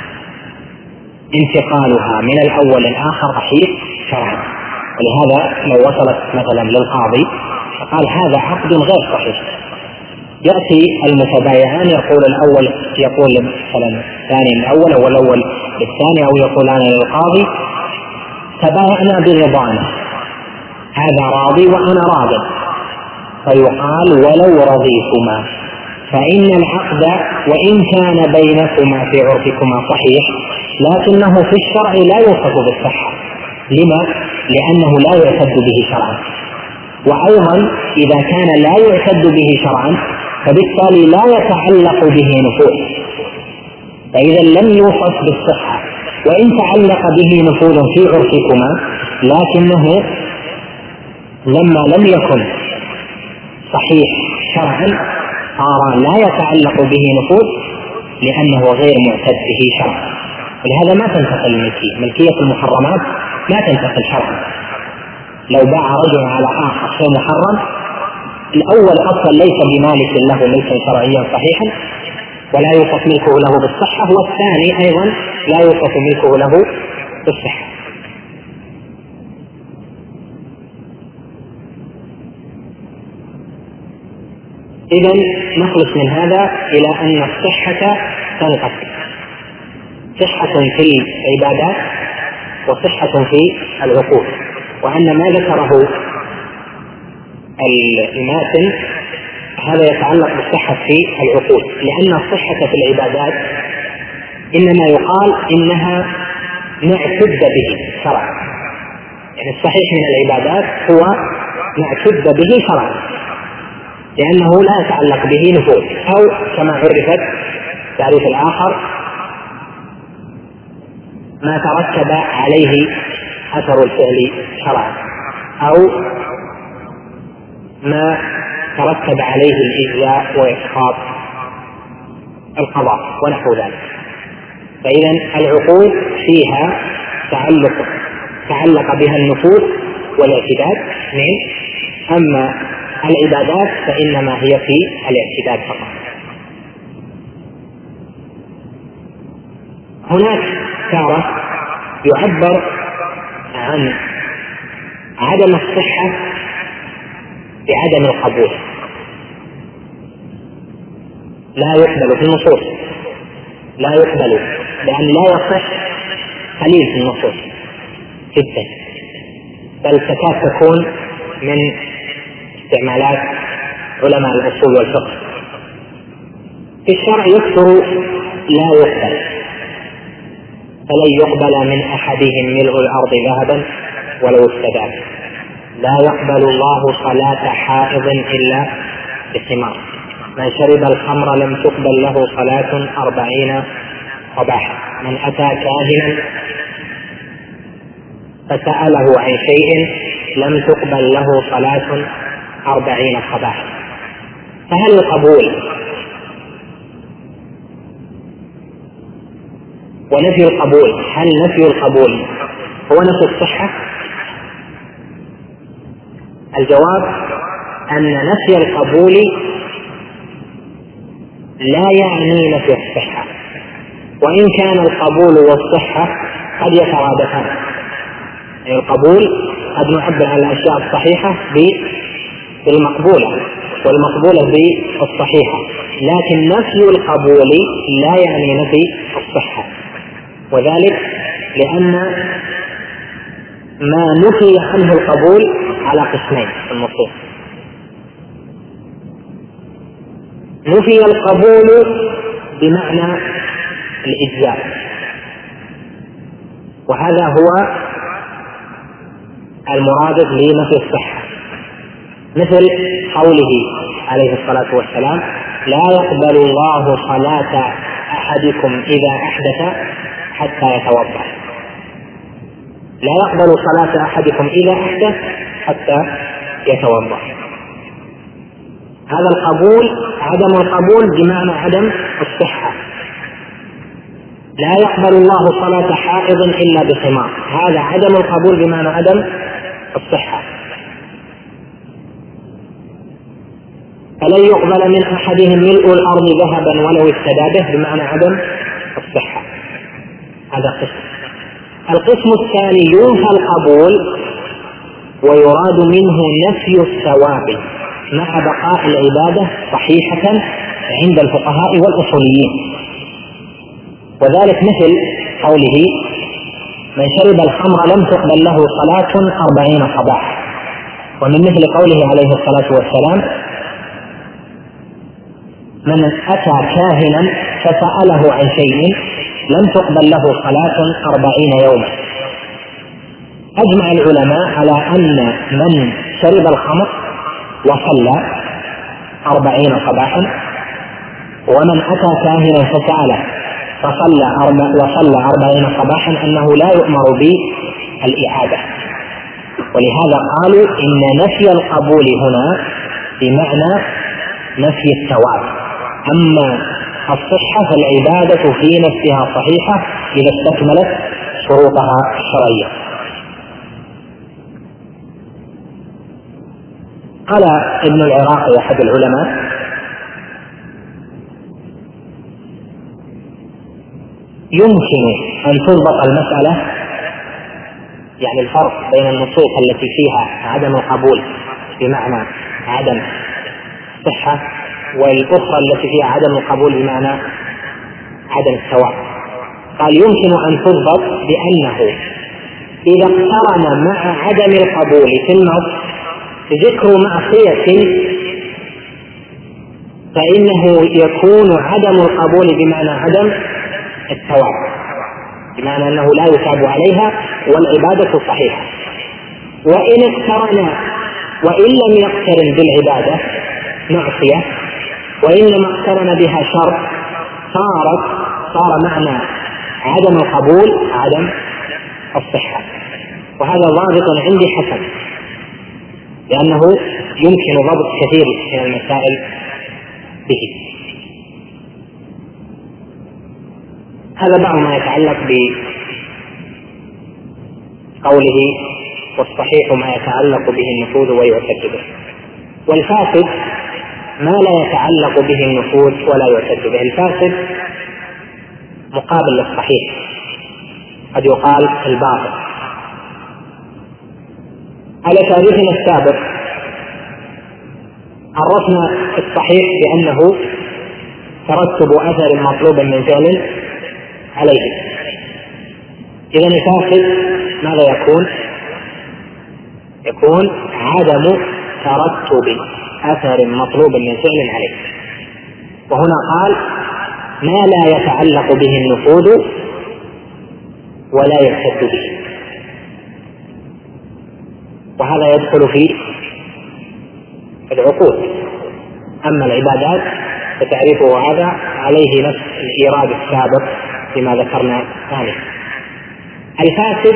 انتقالها من الأول للآخر صحيح شرعا. ولهذا لو وصلت مثلا للقاضي فقال هذا عقد غير صحيح، يأتي المتبايعان يقول الأول يقول مثلا الثاني الأول أو الأول للثاني، أو يقولان للقاضي تبايعنا برضانا، هذا راضي وأنا راض، فيقال ولو رضيتما فإن العقد وإن كان بينكما في عرفكما صحيح لكنه في الشرع لا يوصف بالصحة. لما؟ لأنه لا يعتد به شرعا، وأيضا إذا كان لا يعتد به شرعا فبالتالي لا يتعلق به نفوذ، فإذا لم يوصف بالصحة وإن تعلق به نفوذ في عرفكما لكنه لما لم يكن صحيح شرعا صار لا يتعلق به نفوذ لأنه غير معتد به شرعا. ولهذا ما تنتقل الملكية، ملكية المحرمات ما تنتقل شرعا. لو باع رجل على آخر شيء محرم الأول أصلا ليس بمالك له ملكا شرعيا صحيحا ولا يوصف ملكه له بالصحة، والثاني أيضا لا يوصف ملكه له بالصحة. إذن نخلص من هذا إلى أن الصحة تنقسم، صحة في العبادات وصحة في العقول، وأن ما ذكره الماتن هذا يتعلق بالصحة في العقول، لأن الصحة في العبادات إنما يقال إنها معتد به شرعا، يعني الصحيح من العبادات هو معتد به شرعا لأنه لا يتعلق به نفوذ، أو كما عرفت تعريف الآخر ما ترتب عليه أثر الفعل شرعا، أو ما ترتب عليه الإجزاء وإسقاط القضاء ونحو ذلك. فإذا العقول فيها تعلق تعلق بها النفوذ والاعتداد، أما العبادات فإنما هي في الاعتداد فقط. هناك تارة يعبر عن عدم الصحة بعدم القبول، لا يقبل في النصوص، لا يقبل لأن لا يصح قليل في النصوص جدا، بل تكاد تكون من استعمالات علماء الأصول والفقه. في الشرع يكثر لا يقبل، فلن يقبل من أحدهم ملء الأرض ذهبا ولو افتدى، لا يقبل الله صلاة حائض إلا بثمار، من شرب الخمر لم تقبل له صلاة أربعين صباحا، من أتى كاهنا فسأله عن شيء لم تقبل له صلاة أربعين صباحا. فهل القبول ونفي القبول، هل نفي القبول هو نفي الصحة؟ الجواب أن نفي القبول لا يعني نفي الصحة، وإن كان القبول والصحة قد يترادفان، يعني القبول قد نعبر عن الأشياء الصحيحة بالمقبولة والمقبولة بالصحيحة، لكن نفي القبول لا يعني نفي الصحة، وذلك لأن ما نفي عنه القبول على قسمين في النصوص. نفي القبول بمعنى الإجزاء، وهذا هو المرادف لنفي الصحة، مثل قوله عليه الصلاة والسلام لا يقبل الله صلاة أحدكم إذا أحدث حتى يتوضأ، لا يقبل صلاة أحدكم إذا أحدث حتى يتوضأ. هذا القبول عدم القبول بمعنى عدم الصحة. لا يقبل الله صلاة حائض إلا بخمار، هذا عدم القبول بمعنى عدم الصحة. فلن يقبل من أحدهم ملء الأرض ذهبا ولو افتدى به بمعنى عدم الصحة. هذا قسم. القسم الثاني ينفى القبول ويراد منه نفي الثواب مع بقاء العبادة صحيحة عند الفقهاء والأصوليين، وذلك مثل قوله: من شرب الخمر لم تقبل له صلاة أربعين صباحا. ومن مثل قوله عليه الصلاة والسلام: من أتى كاهنا فسأله عن شيء لم تقبل له صلاة أربعين يوما. أجمع العلماء على أن من شرب الخمر وصلى أربعين صباحا، ومن أتى كاهنا فسأله فصلى أربع وصلى أربعين صباحا أنه لا يؤمر بالإعادة. ولهذا قالوا إن نفي القبول هنا بمعنى نفي الثواب، أما الصحة فالعبادة في نفسها صحيحة إذا استكملت شروطها الشرعية. قال ابن العراقي أحد العلماء: يمكن أن تضبط المسألة، يعني الفرق بين النصوص التي فيها عدم القبول بمعنى عدم الصحة والأخرى التي فيها عدم القبول بمعنى عدم الثواب. قال: يمكن أن تضبط بأنه إذا اقترن مع عدم القبول في النص ذكر معصية فإنه يكون عدم القبول بمعنى عدم الثواب، بمعنى أنه لا يثاب عليها والعبادة صحيحة. وإن اقترن وإن لم يقترن بالعبادة معصية وإنما اقترن بها شر صارت صار معنى عدم القبول عدم الصحة. وهذا ضابط عندي حسن، لأنه يمكن ضبط كثير من المسائل به. هذا بعض ما يتعلق بقوله والصحيح ما يتعلق به النفوذ ويعتد به، والفاسد ما لا يتعلق به النفوذ ولا يعتد به. الفاسد مقابل للصحيح، قد يقال الباطل. على تعريفنا السابق عرفنا الصحيح بأنه ترتب أثر مطلوب من فعل عليه. إذا الفاسد ماذا يكون؟ يكون عدم ترتب أثر مطلوب من فعل عليه. وهنا قال: ما لا يتعلق به النفوذ ولا يعتد به، وهذا يدخل في العقود. أما العبادات فتعريفه هذا عليه نفس الإيراد السابق بما ذكرنا ثانيا. الفاسد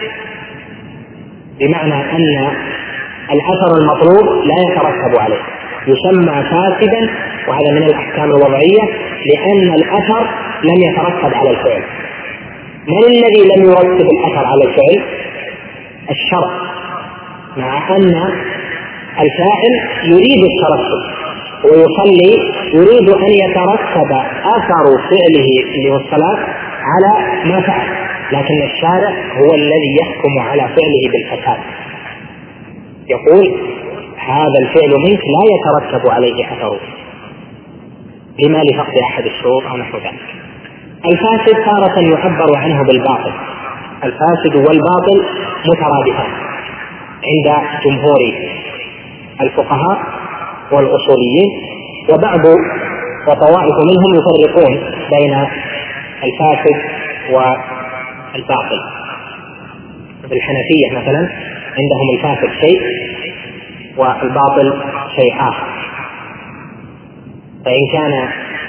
بمعنى أن الأثر المطلوب لا يترتب عليه، يسمى فاسدا، وهذا من الأحكام الوضعية، لأن الأثر لم يترتب على الفعل. من الذي لم يرتب الأثر على الفعل؟ الشرع، مع أن الفاعل يريد الترتب ويصلي يريد أن يترتب أثر فعله اللي هو الصلاة على ما فعل، لكن الشارع هو الذي يحكم على فعله بالفساد، يقول هذا الفعل منك لا يترتب عليه أثره لما لفقد أحد الشروط أو نحو ذلك. الفاسد تارة يعبر عنه بالباطل. الفاسد والباطل مترادفان عند جمهور الفقهاء والأصوليين، وبعض وطوائف منهم يفرقون بين الفاسد والباطل. الحنفية مثلا عندهم الفاسد شيء والباطل شيء آخر. فإن كان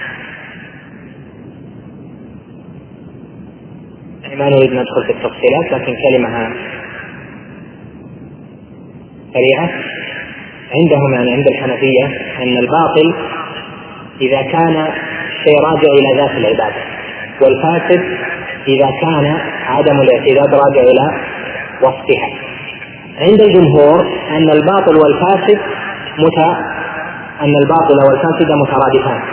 ما نريد ندخل في التفصيلات، لكن كلمة سريعة. عندهم يعني عند الحنفية أن الباطل إذا كان شيء راجع إلى ذات العبادة، والفاسد إذا كان عدم الاعتداد راجع إلى وصفها. عند الجمهور أن الباطل والفاسد مت... أن الباطل والفاسد مترادفان،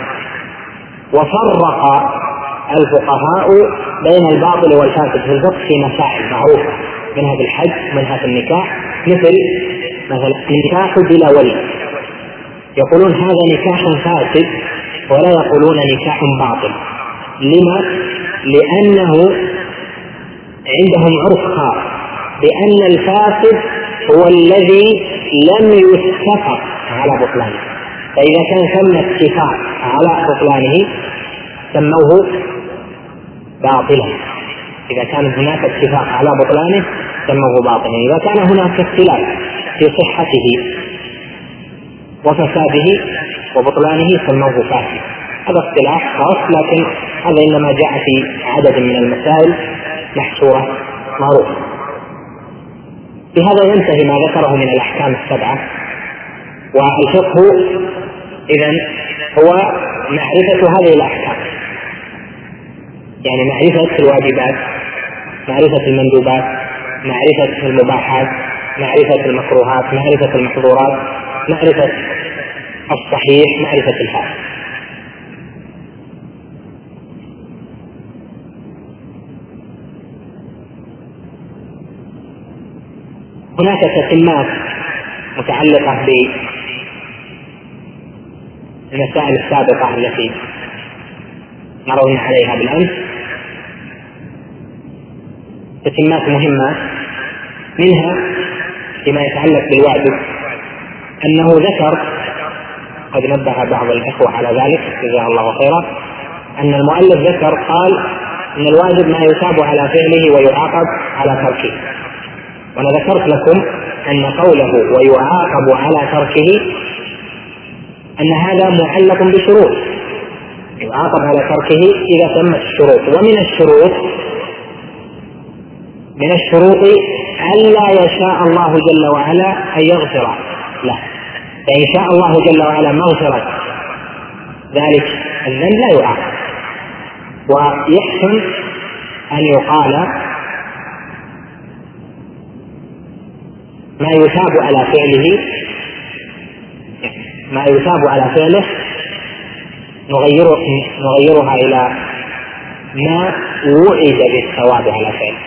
وفرق الفقهاء بين الباطل والفاسد في الفقه في مسائل معروفة، منها في الحج ومنها في النكاح، مثل مثلا النكاح بلا ولي، يقولون هذا نكاح فاسد ولا يقولون نكاح باطل. لما؟ لأنه عندهم عرف خاص بأن الفاسد هو الذي لم يتفق على بطلانه، فإذا كان ثم اتفاق على بطلانه سموه باطلا. إذا كان هناك اتفاق على بطلانه سموه باطلا. إذا كان هناك اختلاف في صحته وفساده وبطلانه سموه فاسد. هذا اصطلاح خاص، لكن هذا إنما جاء في عدد من المسائل محصورة معروفة. بهذا ينتهي ما ذكره من الأحكام السبعة. والفقه إذن هو معرفة هذه الأحكام، يعني معرفة الواجبات، معرفة المندوبات، معرفة المباحات، معرفة المكروهات، معرفة المحظورات، معرفة الصحيح، معرفة الفاسد. هناك تتمات متعلقة بالمسائل السابقة التي مررنا عليها بالأمس، تتمات مهمة. منها فيما يتعلق بالواجب أنه ذكر، قد نبه بعض الإخوة على ذلك جزاه الله خيرا، أن المؤلف ذكر قال أن الواجب ما يثاب على فعله ويعاقب على تركه. وأنا ذكرت لكم أن قوله ويعاقب على تركه أن هذا معلق بشروط، يعاقب على تركه إذا تمت الشروط. ومن الشروط من الشروط ألا يشاء الله جل وعلا أن يغفر له، فإن شاء الله جل وعلا مغفرة ذلك الذنب لا يعاقب. ويحسن أن يقال ما يثاب على فعله ما يثاب على فعله نغيره نغيرها إلى ما وعد بالثواب على فعله،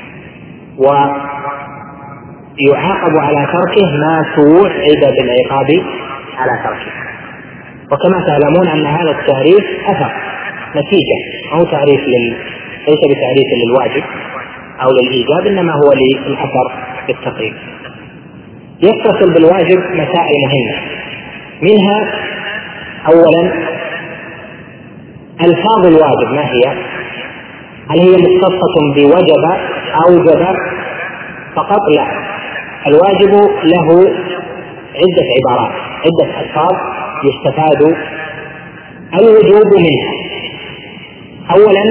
ويعاقب على تركه ما توعد بالعقاب على تركه. وكما تعلمون أن هذا التعريف أثر نتيجة، أو تعريف لل... ليس بتعريف للواجب أو للإيجاب، إنما هو للأثر بالتقريب. يتصل بالواجب مسائل مهمة، منها أولا ألفاظ الواجب ما هي؟ هل هي مختصة بوجب أوجب فقط؟ لا، الواجب له عدة عبارات، عدة ألفاظ يستفاد الوجوب منها. أولا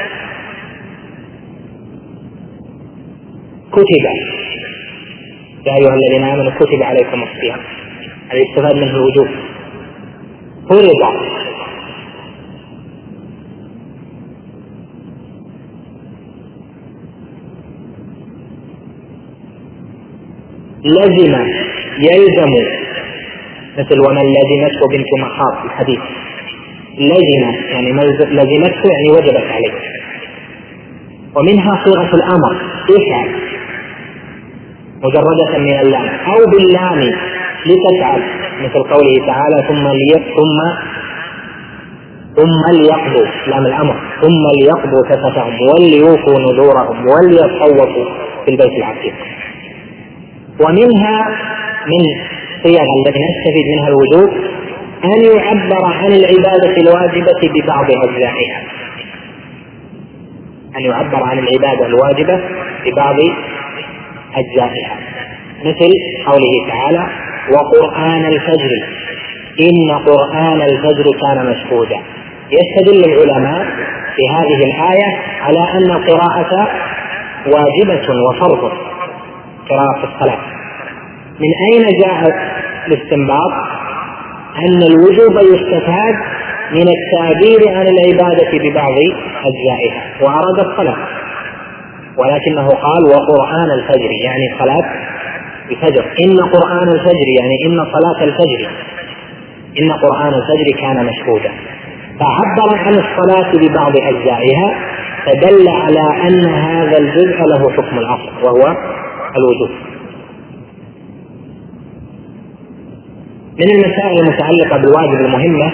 كتب، يا أيها الذين آمنوا كتب عليكم الصيام، هذا يستفاد منه الوجوب. فرض، لزم، يلزم، مثل ومن لزمته بنت مخاض الحديث، لزم يعني لزمته يعني وجبت عليه. ومنها صيغة الأمر، افعل مجردة من اللام، أو باللام لتفعل، مثل قوله تعالى ثم ثم ثم ليقضوا، لام الأمر، ثم ليقضوا تفثهم وليوفوا نذورهم وليطوفوا في البيت العتيق. ومنها من صيغ التي نستفيد منها الوجوب أن يعبر عن العبادة الواجبة ببعض أجزائها، أن يعبر عن العبادة الواجبة ببعض أجزائها، مثل قوله تعالى وقرآن الفجر إن قرآن الفجر كان مشهودا. يستدل العلماء في هذه الآية على أن القراءة واجبة وفرض، قراءة الصلاة. من أين جاءت الاستنباط أن الوجوب يستفاد من التعبير عن العبادة ببعض أجزائها، وأراد الصلاة، ولكنه قال وقرآن الفجر يعني صلاة الفجر، إن قرآن الفجر يعني إن صلاة الفجر، إن قرآن الفجر كان مشهودا، فعبر عن الصلاة ببعض أجزائها، فدل على أن هذا الجزء له حكم الأصل وهو الوجوب. من المسائل المتعلقة بالواجب المهمة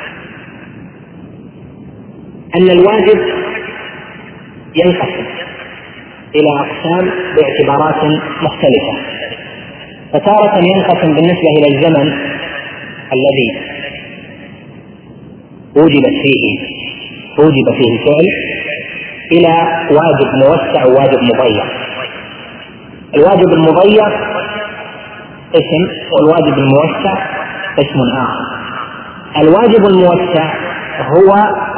أن الواجب ينقسم إلى أقسام باعتبارات مختلفة، فتارة ينقسم بالنسبة إلى الزمن الذي وجب فيه وجب فيه الفعل إلى واجب موسع وواجب مضيق. الواجب المضيق اسم، والواجب الموسع اسم آخر. الواجب الموسع هو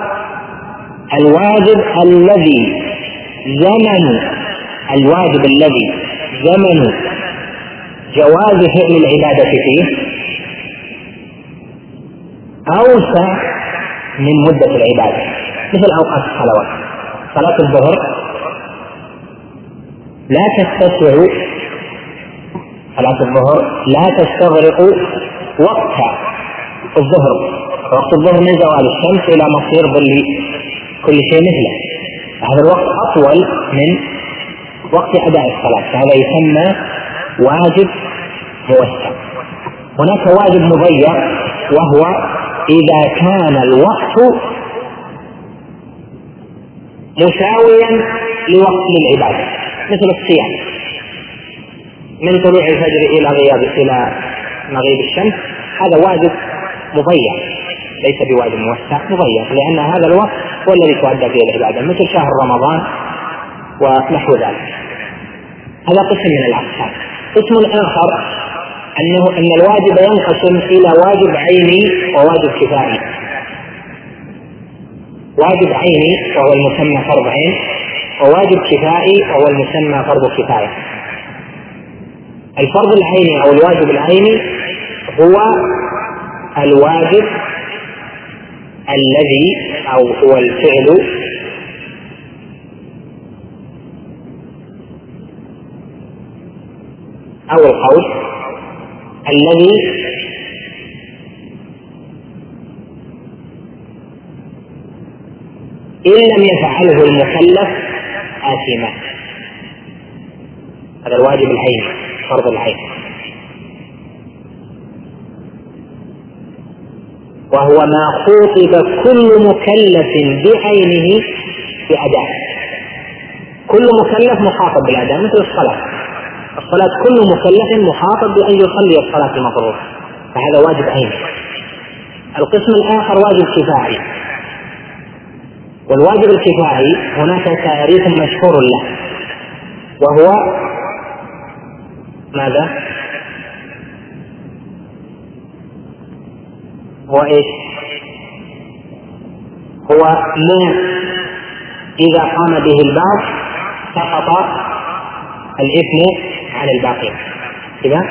الواجب الذي زمن الواجب الذي زمن جواز فعل العبادة فيه أوسع من مدة العبادة، مثل أوقات الصلوات. صلاة الظهر لا تستسع صلاة الظهر لا تستغرق وقت الظهر، وقت الظهر من زوال الشمس إلى مصير ظل كل شيء مثله، هذا الوقت أطول من وقت أداء الصلاة، فهذا يسمى واجب موسع. هناك واجب مضيق وهو إذا كان الوقت مساويا لوقت العبادة، مثل الصيام من طلوع الفجر إلى غياب إلى مغيب الشمس، هذا واجب مضيق ليس بواجب موسع، مضيق لأن هذا الوقت هو الذي تؤدى فيه العبادة، مثل شهر رمضان ونحو ذلك. هذا قسم من الأقسام. قسم آخر أنه أن الواجب ينقسم إلى واجب عيني وواجب كفائي. واجب عيني وهو المسمى فرض عين، وواجب كفائي وهو المسمى فرض كفاية. الفرض العيني أو الواجب العيني هو الواجب الذي أو هو الفعل أو القول الذي إن لم يفعله المكلف آثما، هذا الواجب العيني فرض العين، وهو ما خوطب كل مكلف بعينه بأداء. كل مكلف مخاطب بالأداء، مثل الصلاة، الصلاة كل مكلف مخاطب بأن يصلي الصلاة المفروضة، فهذا واجب عيني. القسم الآخر واجب كفائي، والواجب الكفائي هناك تعريف مشهور له وهو ماذا؟ هو ايش؟ هو ما إذا قام به البعض سقط الإثم على الباقين كذا،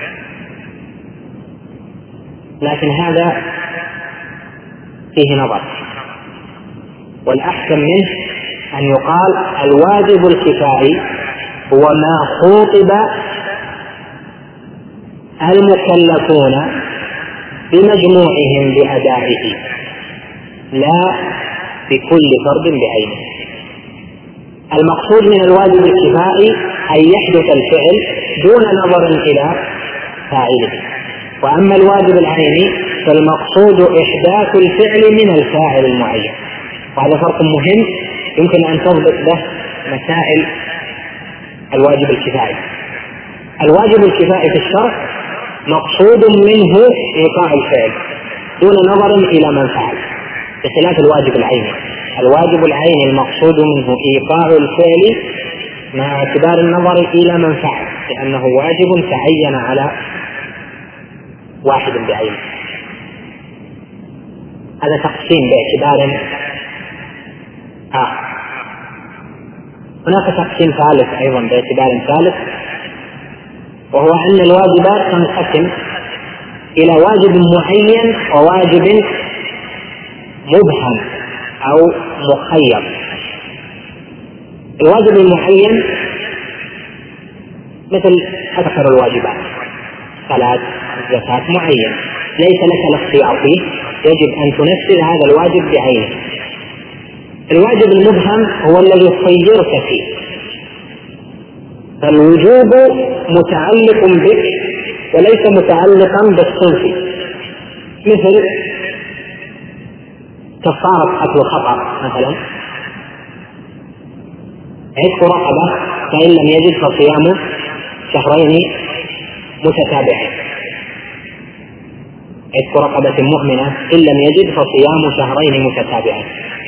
لكن هذا فيه نظر، والأحسن منه أن يقال الواجب الكفائي هو ما خوطب المكلفون بمجموعهم بأدائه لا بكل فرد بعينه. المقصود من الواجب الكفائي أن يحدث الفعل دون نظر إلى فاعله، وأما الواجب العيني فالمقصود إحداث الفعل من الفاعل المعين، وهذا فرق مهم يمكن أن تضبط به مسائل الواجب الكفائي. الواجب الكفائي في الشرع مقصود منه إيقاع الفعل دون نظر إلى من فعل، بخلاف الواجب العيني. الواجب العيني المقصود منه إيقاع الفعل مع اعتبار النظر إلى من فعل، لأنه واجب تعين على واحد بعينه. هذا تقسيم باعتبار آخر. هناك تقسيم ثالث أيضا باعتبار ثالث، وهو أن الواجبات تنقسم إلى واجب معين وواجب مبهم أو مخير. الواجب المعين مثل أكثر الواجبات، صلاة، زكاة، معين ليس لك الاختيار فيه، يجب أن تنفذ هذا الواجب بعينه. الواجب المبهم هو الذي خيرت فيه، فالوجوب متعلق بك وليس متعلقا بالصنف، مثل كفارة قتل خطأ مثلا، عتق رقبة فإن لم يجد فصيام شهرين متتابعين، عتق رقبة مؤمنة إن لم يجد فصيام شهرين متتابعين.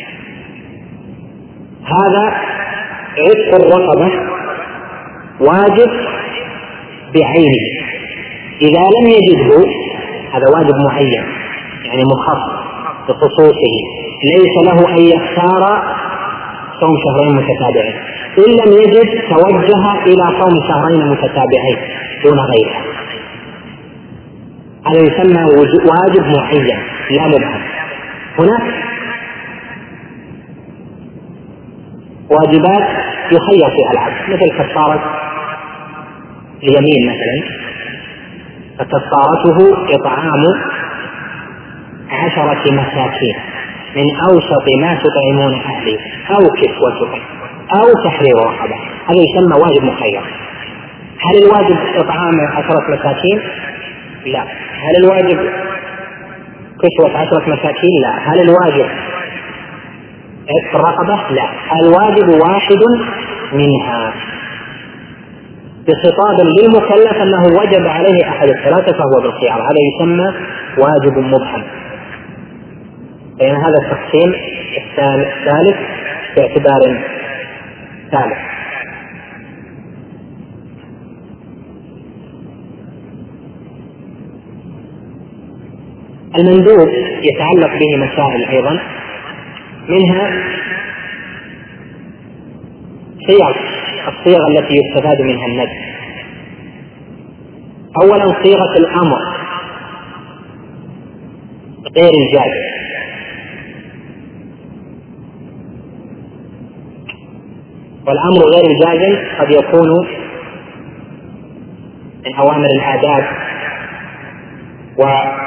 هذا عتق الرقبة واجب بعينه، إذا لم يجده هذا واجب معين يعني مخصص بخصوصه، ليس له أن يختار صوم شهرين متتابعين، إن لم يجد توجه إلى صوم شهرين متتابعين دون غيره. هذا يسمى واجب معين لا مبهم. هناك واجبات يخير فيها العبد مثل كفارة اليمين مثلا، فكفارته إطعام عشرة مساكين من أوسط ما تطعمون أهلي أو كسوتهم أو تحرير رقبة، هذا يسمى واجب مخير. هل الواجب إطعام عشرة مساكين؟ لا. هل الواجب كسوة عشرة مساكين؟ لا. هل الواجب عتق الرقبة؟ لا. الواجب واحد منها بخطاب للمكلف أنه وجب عليه أحد الثلاثة فهو بالخيار، هذا يسمى واجب مبهم. بين هذا التقسيم الثالث باعتبار ثالث. المندوب يتعلق به مسائل أيضا، منها صيغ الصيغة التي يستفاد منها الندب. أولا صيغة الأمر غير الجازم، والأمر غير الجازم قد يكون من أوامر الآداب، وقد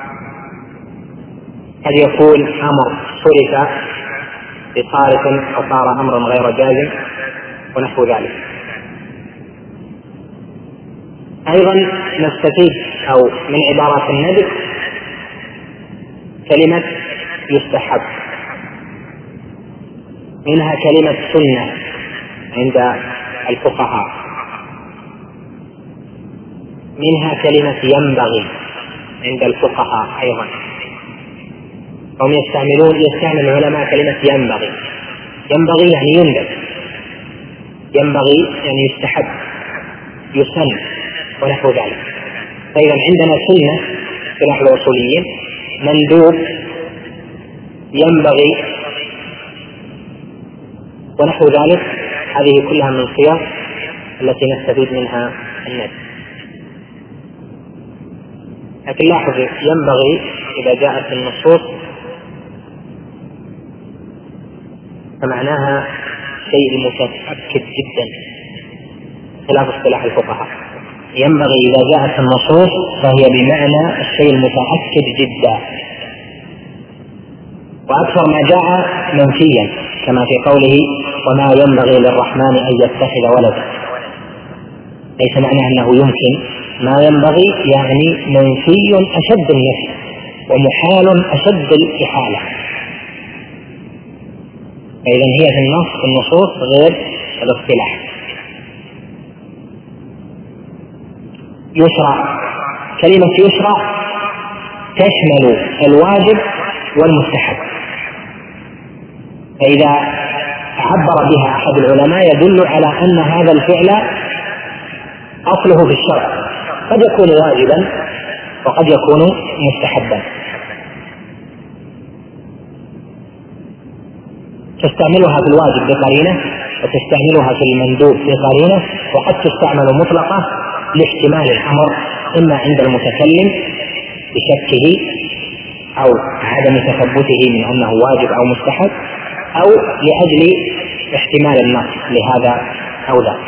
يكون أمر صرف بصارف فصار أمرا غير جازم ونحو ذلك. أيضا نستفيد أو من عبارات الندب كلمة يستحب، منها كلمة سنة عند الفقهاء، منها كلمة ينبغي عند الفقهاء أيضا، هم يستعملون يستعمل العلماء كلمة ينبغي. ينبغي يعني يندب، ينبغي يعني يستحب، يسن ونحو ذلك. فإذا عندنا سنة في نحو الأصوليين، مندوب، ينبغي ونحو ذلك، هذه كلها من الصيغ التي نستفيد منها الندب. لكن لاحظ ينبغي إذا جاءت النصوص فمعناها شيء متأكد جدا خلاف اصطلاح الفقهاء. ينبغي إذا جاءت النصوص فهي بمعنى الشيء المتأكد جدا، وأكثر ما جاء منفيا كما في قوله وما ينبغي للرحمن أن يتخذ ولدا، ليس معنى أنه يمكن، ما ينبغي يعني منفي أشد النفي ومحال أشد الإحالة. فإذا هي في النص في النصوص غير الاصطلاح. يشرع، كلمة يشرع تشمل الواجب والمستحب، فإذا عبر بها أحد العلماء يدل على أن هذا الفعل أصله في الشرع، قد يكون واجبا وقد يكون مستحبا. تستعملها في الواجب بقرينة وتستعملها في المندوب بقرينة، وقد تستعمل مطلقة لاحتمال الأمر إما عند المتكلم بشكه أو عدم تثبته من أنه واجب أو مستحب، أو لأجل احتمال النص لهذا أو ذاك.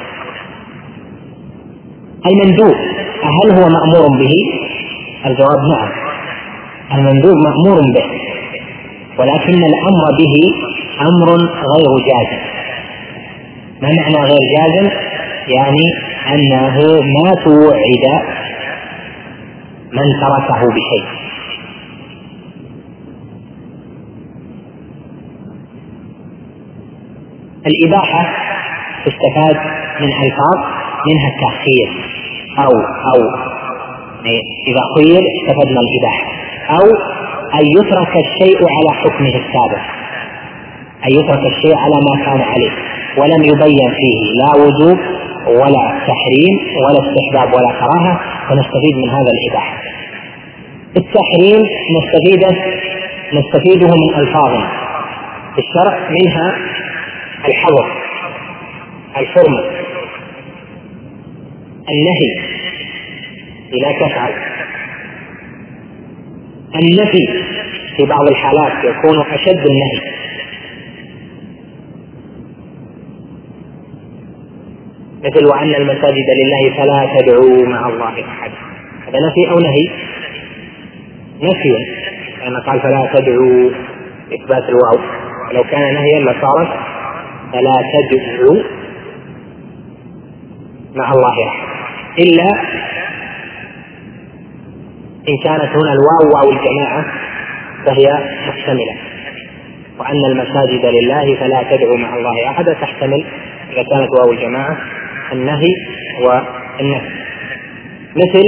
المندوب هل هو مأمور به؟ الجواب نعم، المندوب مأمور به، ولكن الأمر به أمر غير جازم. ما معنى غير جازم؟ يعني أنه ما توعد من تركه بشيء. الإباحة تستفاد من ألفاظ منها التأخير، أو أو إذا خير استفدنا الإباحة، أو أن يترك الشيء على حكمه السابق، أن يترك الشيء على ما كان عليه ولم يبين فيه لا وجوب ولا تحريم ولا استحباب ولا كراهة، فنستفيد من هذا الإباحة. التحريم نستفيده نستفيده من ألفاظ في الشرع، منها الحظر، الحرمة، النهي لا تفعل. النفي في بعض الحالات يكون أشد النهي، مثل وأن المساجد لله فلا تدعوا مع الله أحد، هذا نفي أو نهي؟ نفي، لأن قال فلا تدعوا إثبات الواو، ولو كان نهيا لصارت فلا تدعوا مع الله أحد، إلا إن كانت هنا الواو واو الجماعة فهي محتملة، وأن المساجد لله فلا تدعوا مع الله أحد تحتمل إذا كانت واو الجماعة النهي والنفي. مثل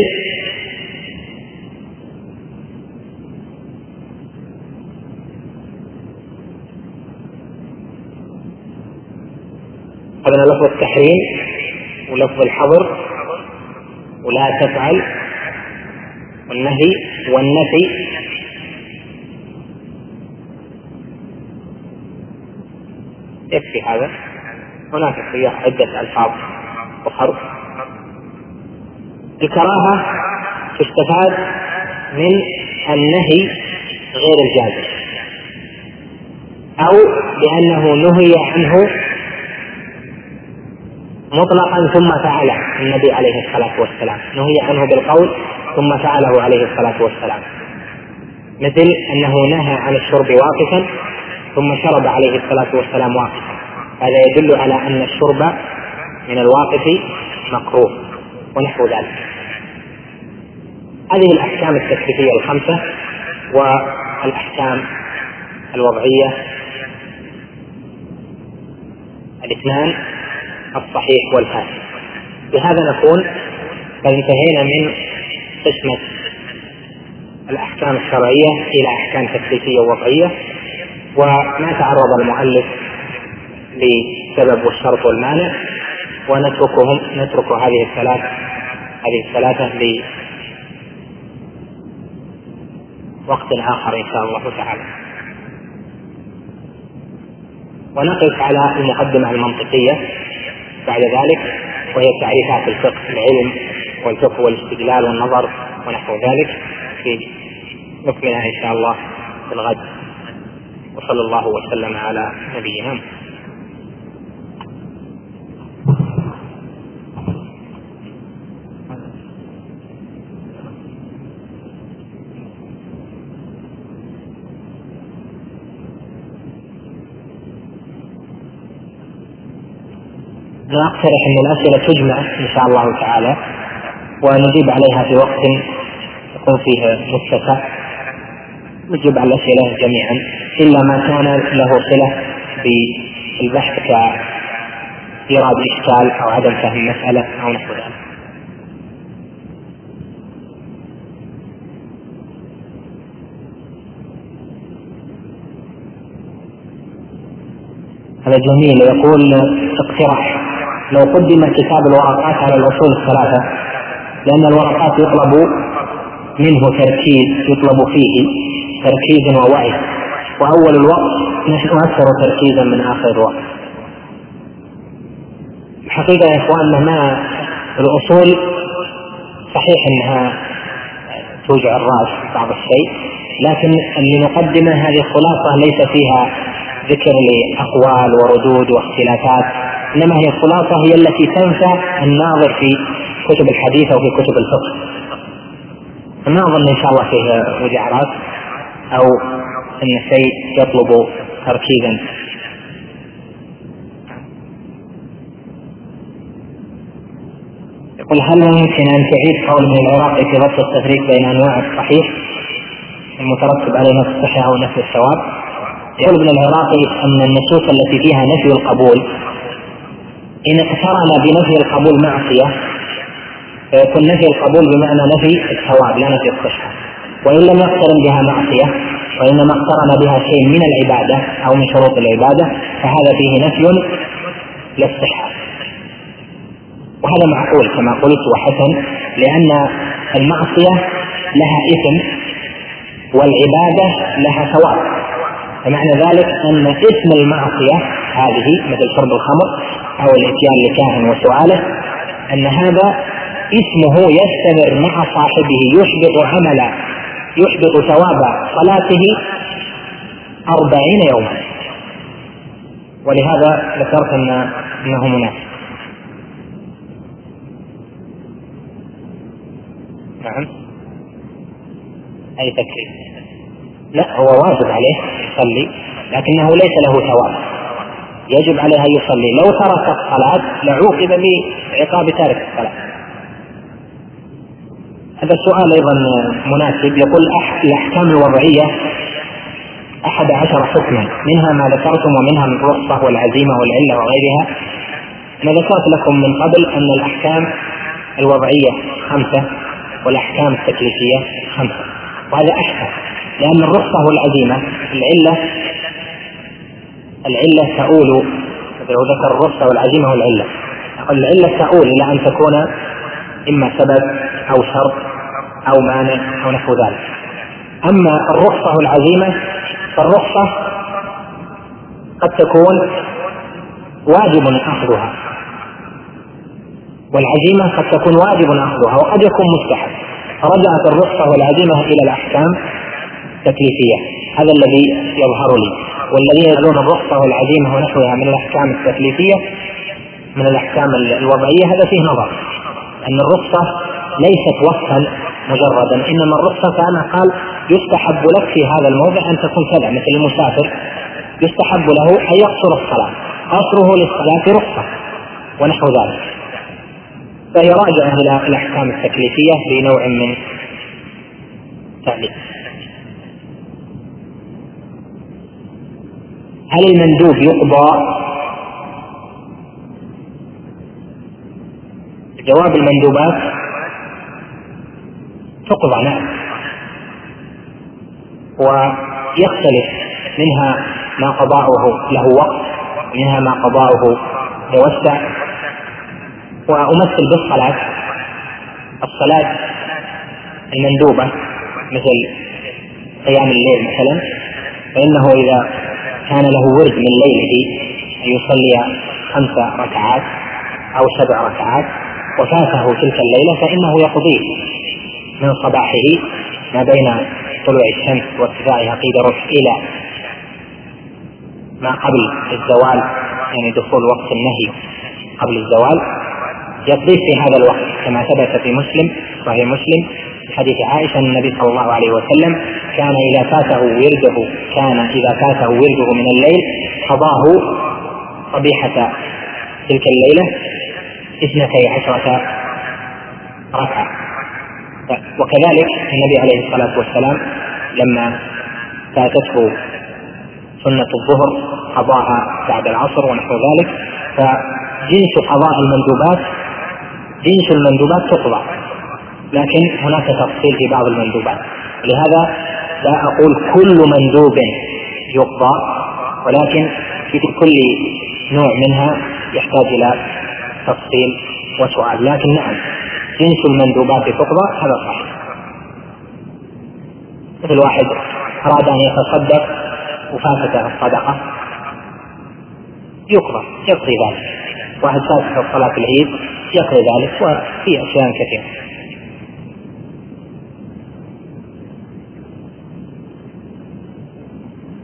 هذا لفظ التحريم ولفظ الحظر ولا تفعل والنهي والنفي، يكفي هذا. هناك عدة ألفاظ أخرى. الكراهة تستفاد من النهي غير الجازم، أو لأنه نهي عنه مطلقا ثم فعله النبي عليه الصلاة والسلام، نهي عنه بالقول ثم فعله عليه الصلاة والسلام، مثل أنه نهى عن الشرب واقفا ثم شرب عليه الصلاة والسلام واقفا، هذا يدل على أن الشرب من الواقف مكروه ونحو ذلك. هذه الأحكام التكليفية الخمسة، والأحكام الوضعية الاثنان الصحيح والفاسد. بهذا نكون قد انتهينا من قسمة الأحكام الشرعية إلى أحكام تكليفية ووضعية، وما تعرض المؤلف لسبب والشرط والمانع، ونتركهم نترك هذه الثلاث هذه الثلاثة لوقت آخر إن شاء الله تعالى. ونقف على المقدمة المنطقية بعد ذلك، وهي تعريفات الفقه، العلم والفقه والاستدلال والنظر ونحو ذلك، في نكملها إن شاء الله في الغد. وصلى الله وسلم على نبينا. أنا أقترح أن الأسئلة تجمع إن شاء الله تعالى ونجيب عليها في وقت يكون فيه متسع، نجيب على الأسئلة جميعا إلا ما كان له صلة بالبحث كإيراد إشكال أو عدم فهم مسألة أو نحو ذلك. هذا جميل. يقول اقتراح: لو قدم كتاب الورقات على الأصول الثلاثة، لأن الورقات يطلب منه تركيز، يطلب فيه تركيز ووعي، وأول الوقت نحن أكثر تركيزا من آخر الوقت. الحقيقة يا إخواننا ما الأصول صحيح أنها توجع الرأس بعض الشيء، لكن المقدمة هذه خلاصة ليس فيها ذكر لأقوال وردود واختلافات، إنما هي الخلاصة هي التي تنفع الناظر في كتب الحديث أو في كتب الفقه. ما أظن إن شاء الله فيه وجعات أو أن شيء يطلب تركيزا. يقول: هل ممكن أن تعيد قول من العراقي في ربط التفريق بين أنواع الصحيح المترتب عليه نفس الصحة ونفس الثواب؟ يقول ابن العراقي أن النصوص التي فيها نفي القبول إن اقترن بنفي القبول معصية فيكون نفي القبول بمعنى نفي الثواب لا نفي الصحة، وإن لم يقترن بها معصية وإنما اقترن بها شيء من العبادة أو من شروط العبادة فهذا فيه نفي للصحة، وهذا معقول كما قلت وحسن، لأن المعصية لها إثم والعبادة لها ثواب، فمعنى ذلك أن إثم المعصية هذه مثل شرب الخمر أو الإتيان لكاهن وسؤاله أن هذا اسمه يستمر مع صاحبه يحبط عملا يحبط ثواب صلاته أربعين يوما، ولهذا ذكرت أن أنه مناسب. نعم أي تكليف؟ لا، هو واجب عليه يصلي لكنه ليس له ثواب، يجب عليه أن يصلي، لو ترك الصلاة لعوقب بعقاب تارك الصلاة. هذا السؤال أيضا مناسب. يقول: الأحكام الوضعية أحد عشر حكما منها ما ذكرتم ومنها الرخصة والعزيمة والعلة وغيرها. أنا ذكرت لكم من قبل أن الأحكام الوضعية خمسة والأحكام التكليفية خمسة، وهذا أحسن لأن الرخصة والعزيمة العلة العلة تؤول، ذكر الرخصة والعزيمة والعلة، العلة تؤول إلى أن تكون إما سبب أو شرط أو مانع أو نحو ذلك. أما الرخصة والعزيمة فالرخصة قد تكون واجب أخذها والعزيمة قد تكون واجب أخذها وقد يكون مستحب، فرجعت الرخصة والعزيمة إلى الأحكام التكليفية، هذا الذي يظهر لي. والذين يدعون الرخصة والعزيمة ونحوها من الأحكام التكليفية من الأحكام الوضعية هذا فيه نظر، أن الرخصة ليست وصفا مجردا، إنما الرخصة كان قال يستحب لك في هذا الموضع أن تكون كذا، مثل المسافر يستحب له أن يقصر الصلاة، قصره للصلاة رخصة ونحو ذلك، فهي راجعة إلى الأحكام التكليفية بنوع من تعليل. هل المندوب يقضى؟ جواب: المندوبات تقضى نعم، ويختلف منها ما قضاؤه له وقت منها ما قضاؤه موسع. وأمثل بالصلاة، الصلاة المندوبة مثل قيام الليل مثلا، فإنه إذا كان له ورد من ليله أن يصلي خمس ركعات أو سبع ركعات وفاته تلك الليلة فإنه يقضيه من صباحه ما بين طلوع الشمس وارتفاعها قيد رشد إلى ما قبل الزوال، يعني دخول وقت النهي قبل الزوال، يقضيه في هذا الوقت كما ثبت في مسلم صحيح مسلم في حديث عائشة أن النبي صلى الله عليه وسلم كان إذا فاته ورده كان إذا فاته ورده من الليل قضاه صبيحة تلك الليلة اثنتي عشرة ركعة. وكذلك النبي عليه الصلاة والسلام لما فاتته سنة الظهر قضاها بعد العصر ونحو ذلك، فجنس قضاء المندوبات جنس المندوبات تقضى، لكن هناك تفصيل في بعض المندوبات، لهذا لا أقول كل مندوب يقضى، ولكن في كل نوع منها يحتاج إلى تفصيل وسؤال، لكن نعم جنس المندوبات تقضى هذا صحيح. مثل واحد أراد أن يتصدق وفاتته الصدقة يقضى يقضي ذلك، واحد فاتته صلاة العيد يقضي ذلك، وفي أشياء كثيرة.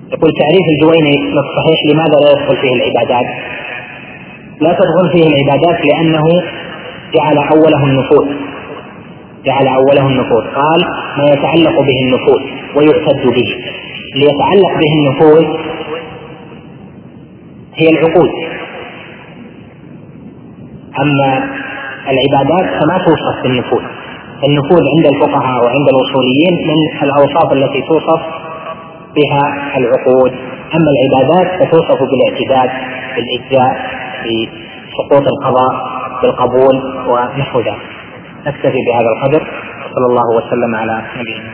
يقول تعريف الجويني للصحيح لماذا لا يدخل فيه العبادات؟ لا تدخل فيه العبادات لأنه جعل أوله النفوذ، جعل أوله النفوذ، قال ما يتعلق به النفوذ ويعتد به. ليتعلق به النفوذ هي العقود، أما العبادات فما توصف بالنفوذ. النفوذ عند الفقهاء وعند الأصوليين من الأوصاف التي توصف بها العقود، أما العبادات فتوصف بالاعتداد، بالإجزاء، بسقوط القضاء، بالقبول ونحو ذلك. نكتفي بهذا القدر، صلى الله وسلم على نبينا.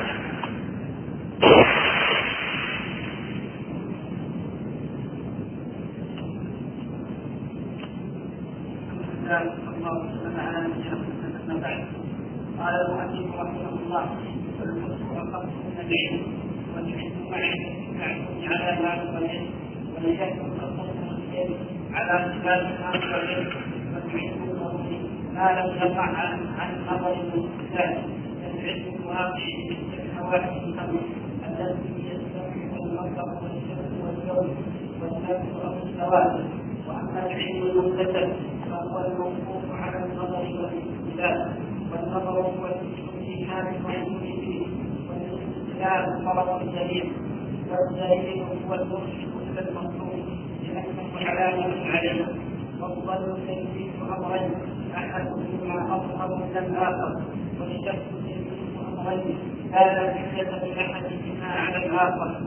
قال المؤلف رحمه الله: والمسلم خمس من العلم، والعلم معه على ما العلم، وليكن الخصم العلم على خلاف ما العلم، والعلم الضروري ما لم يقع عن عن نظر الاستدلال، العلم الواقع بالحوادث الخمس التي يستمع المطر والشمس والجو والنفس والسواد. واما العلم المكتسب فهو الموقوف على النظر والاستدلال، والنظر هو الاجتهاد المحمود فيه، والاستدلال الطرف الدليل، والدليل هو المرشد الى المطلوب لانه علامه عليه. والظن تجديد امرين احدهما اظهر من الاخر، والشك تجديد امرين هذا حجه لاحدهما على الاخر،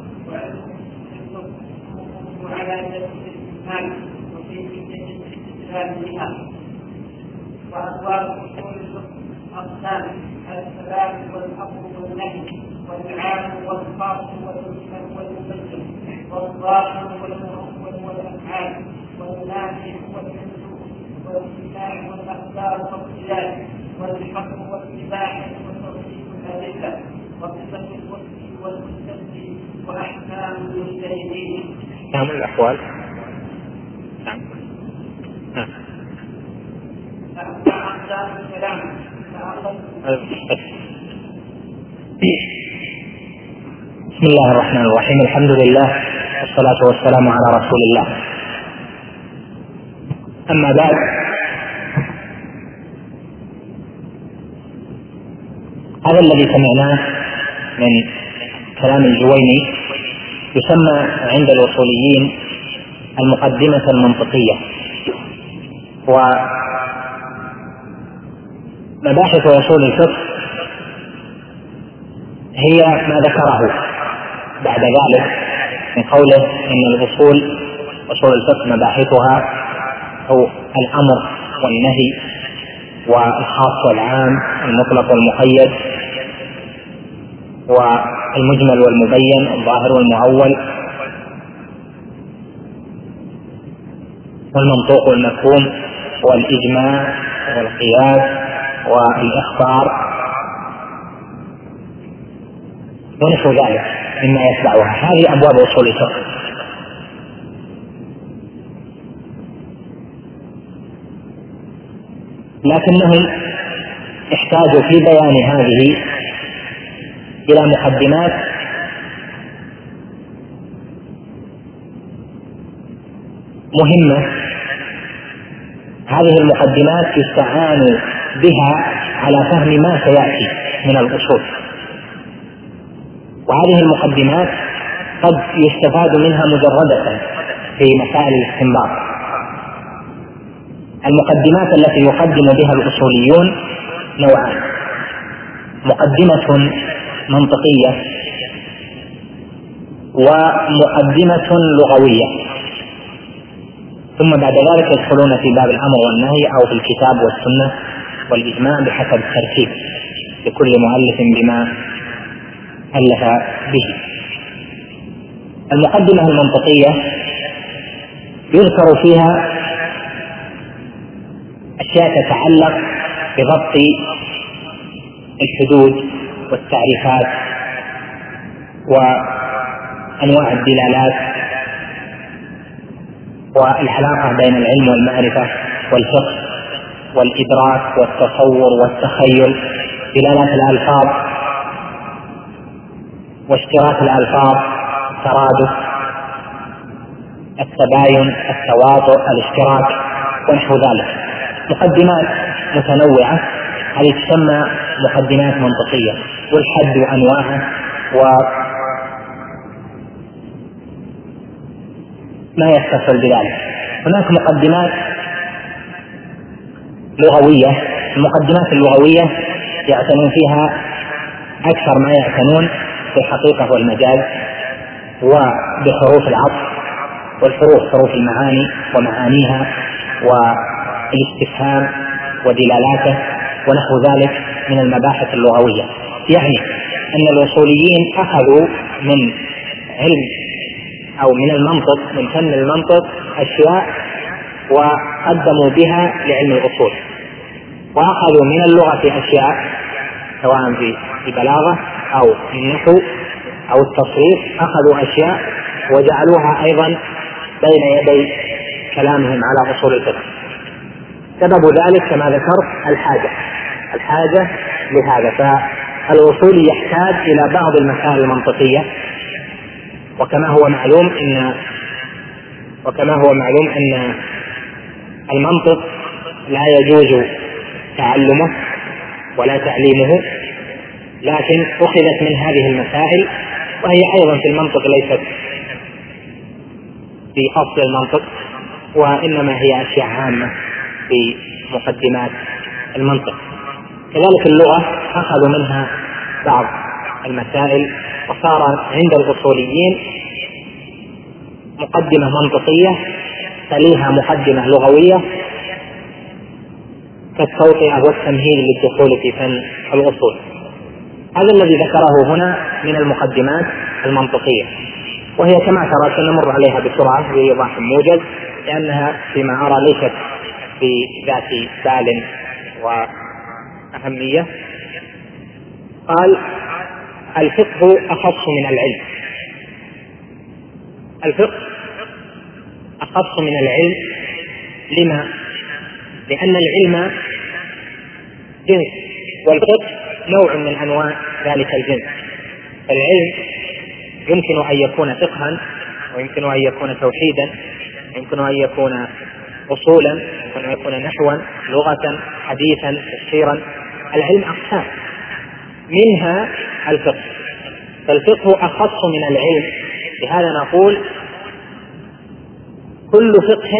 وعلى على جسد الايمان وكيفيه الاستدلال بها. وأبواب أصول الفقه أقسام: الكلام والأمر والنهي، والعام والخاص والمجمل والمبين، والظاهر والمؤول والأفعال، والنافع والمنسوخ، والاتباع والأخبار والخلاف، والحق والإباحة وتوحيد الأدلة، وصفة الوصف والمستثني، وأحكام المجتهدين. أحكام الأحوال. نعم. بسم الله الرحمن الرحيم. الحمد لله والصلاة والسلام على رسول الله. أما بعد، هذا الذي سمعناه من كلام الجويني يسمى عند الأصوليين المقدمة المنطقية. ومباحث أصول الفقه هي ما ذكره بعد ذلك من قوله إن الأصول أصول الفقه مباحثها أو الأمر والنهي والخاص والعام، المطلق والمقيد، والمجمل والمبين، الظاهر والمؤول، والمنطوق والمفهوم، والإجماع والقياس والإخبار ونحو ذلك مما يتبعها. هذه أبواب أصول الفقه. لكنهم احتاجوا في بيان هذه إلى مقدمات مهمة. هذه المقدمات يستعان بها على فهم ما سيأتي من الأصول، وهذه المقدمات قد يستفاد منها مجردة في مسائل الاستنباط. المقدمات التي يقدم بها الأصوليون نوعان: مقدمة منطقية ومقدمة لغوية، ثم بعد ذلك يدخلون في باب الأمر والنهي أو في الكتاب والسنة والإجماع بحسب الترتيب لكل مؤلف بما ألف به. المقدمة المنطقية يذكر فيها أشياء تتعلق بضبط الحدود والتعريفات وأنواع الدلالات والعلاقة بين العلم والمعرفة والفقه والإدراك والتصور والتخيل، دلالات الألفاظ واشتراك الألفاظ، ترادف التباين، التواطؤ، الاشتراك ونحو ذلك. مقدمات متنوعة هذه تسمى مقدمات منطقية، والحد وأنواعه وما يتصل بذلك. هناك مقدمات لغوية. المقدمات اللغوية يعتنون فيها أكثر ما يعتنون بالحقيقة والمجاز وبحروف العطف والحروف، حروف المعاني ومعانيها والاستفهام ودلالاته ونحو ذلك من المباحث اللغوية. يعني أن الأصوليين أخذوا من علم أو من المنطق، من فن المنطق، أشياء وقدموا بها لعلم الأصول، وأخذوا من اللغة أشياء سواء في البلاغة أو النحو أو التصريف، أخذوا أشياء وجعلوها أيضا بين يدي كلامهم على أصول الفقه. سبب ذلك كما ذكرت الحاجة الحاجة لهذا. فالأصول يحتاج إلى بعض المسائل المنطقية، وكما هو معلوم إن وكما هو معلوم أن المنطق لا يجوز تعلمه ولا تعليمه، لكن أخذت من هذه المسائل، وهي أيضا في المنطق ليست في أصل المنطق، وإنما هي أشياء عامة في مقدمات المنطق. كذلك اللغة أخذوا منها بعض المسائل، وصار عند الأصوليين مقدمة منطقية تليها مقدمة لغوية كالتوطئة والتمهيد للدخول في فن الأصول. هذا الذي ذكره هنا من المقدمات المنطقية، وهي كما ترى سنمر عليها بسرعة بإيضاح موجز، لأنها فيما أرى ليست بذات بال وأهمية. قال: الفقه أخص من العلم. الفقه أخص من العلم. لما؟ لأن العلم جنس، والفقه نوع من أنواع ذلك الجنس. العلم يمكن أن يكون فقها، ويمكن أن يكون توحيدا، يمكن أن يكون أصولا، يمكن أن يكون نحوا، لغة، حديثا، تفسيرا. العلم أقسام، منها الفقه. فالفقه أخص من العلم. لهذا نقول كل فقه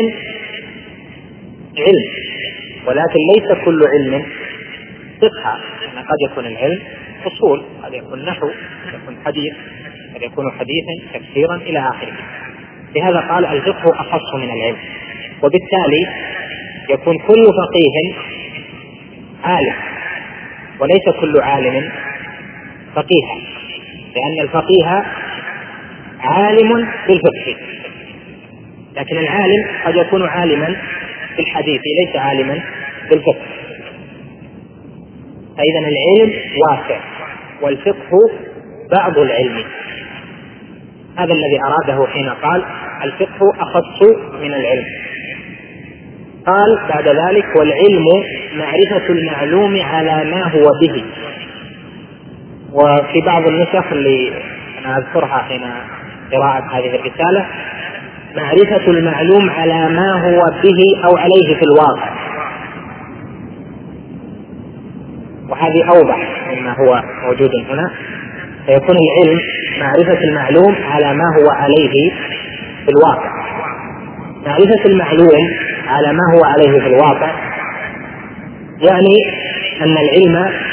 علم، ولكن ليس كل علم فقه. يعني قد يكون العلم أصول، قد يكون نحو، قد يكون حديث، قد يكون حديثا، تفسيرا، إلى آخره. لهذا قال الفقه أخص من العلم. وبالتالي يكون كل فقيه عالم، وليس كل عالم فقيها، لأن الفقيه عالم بالفقه، لكن العالم قد يكون عالما بالحديث ليس عالما بالفقه. فإذا العلم واسع، والفقه بعض العلم. هذا الذي أراده حين قال الفقه أخص من العلم. قال بعد ذلك: والعلم معرفة المعلوم على ما هو به. وفي بعض النسخ اللي أنا أذكرها حين قراءة هذه الرسالة: معرفة المعلوم على ما هو به أو عليه في الواقع. وهذه أوضح مما هو موجود هنا. فيكون العلم معرفة المعلوم على ما هو عليه في الواقع. معرفة المعلوم على ما هو عليه في الواقع يعني أن العلم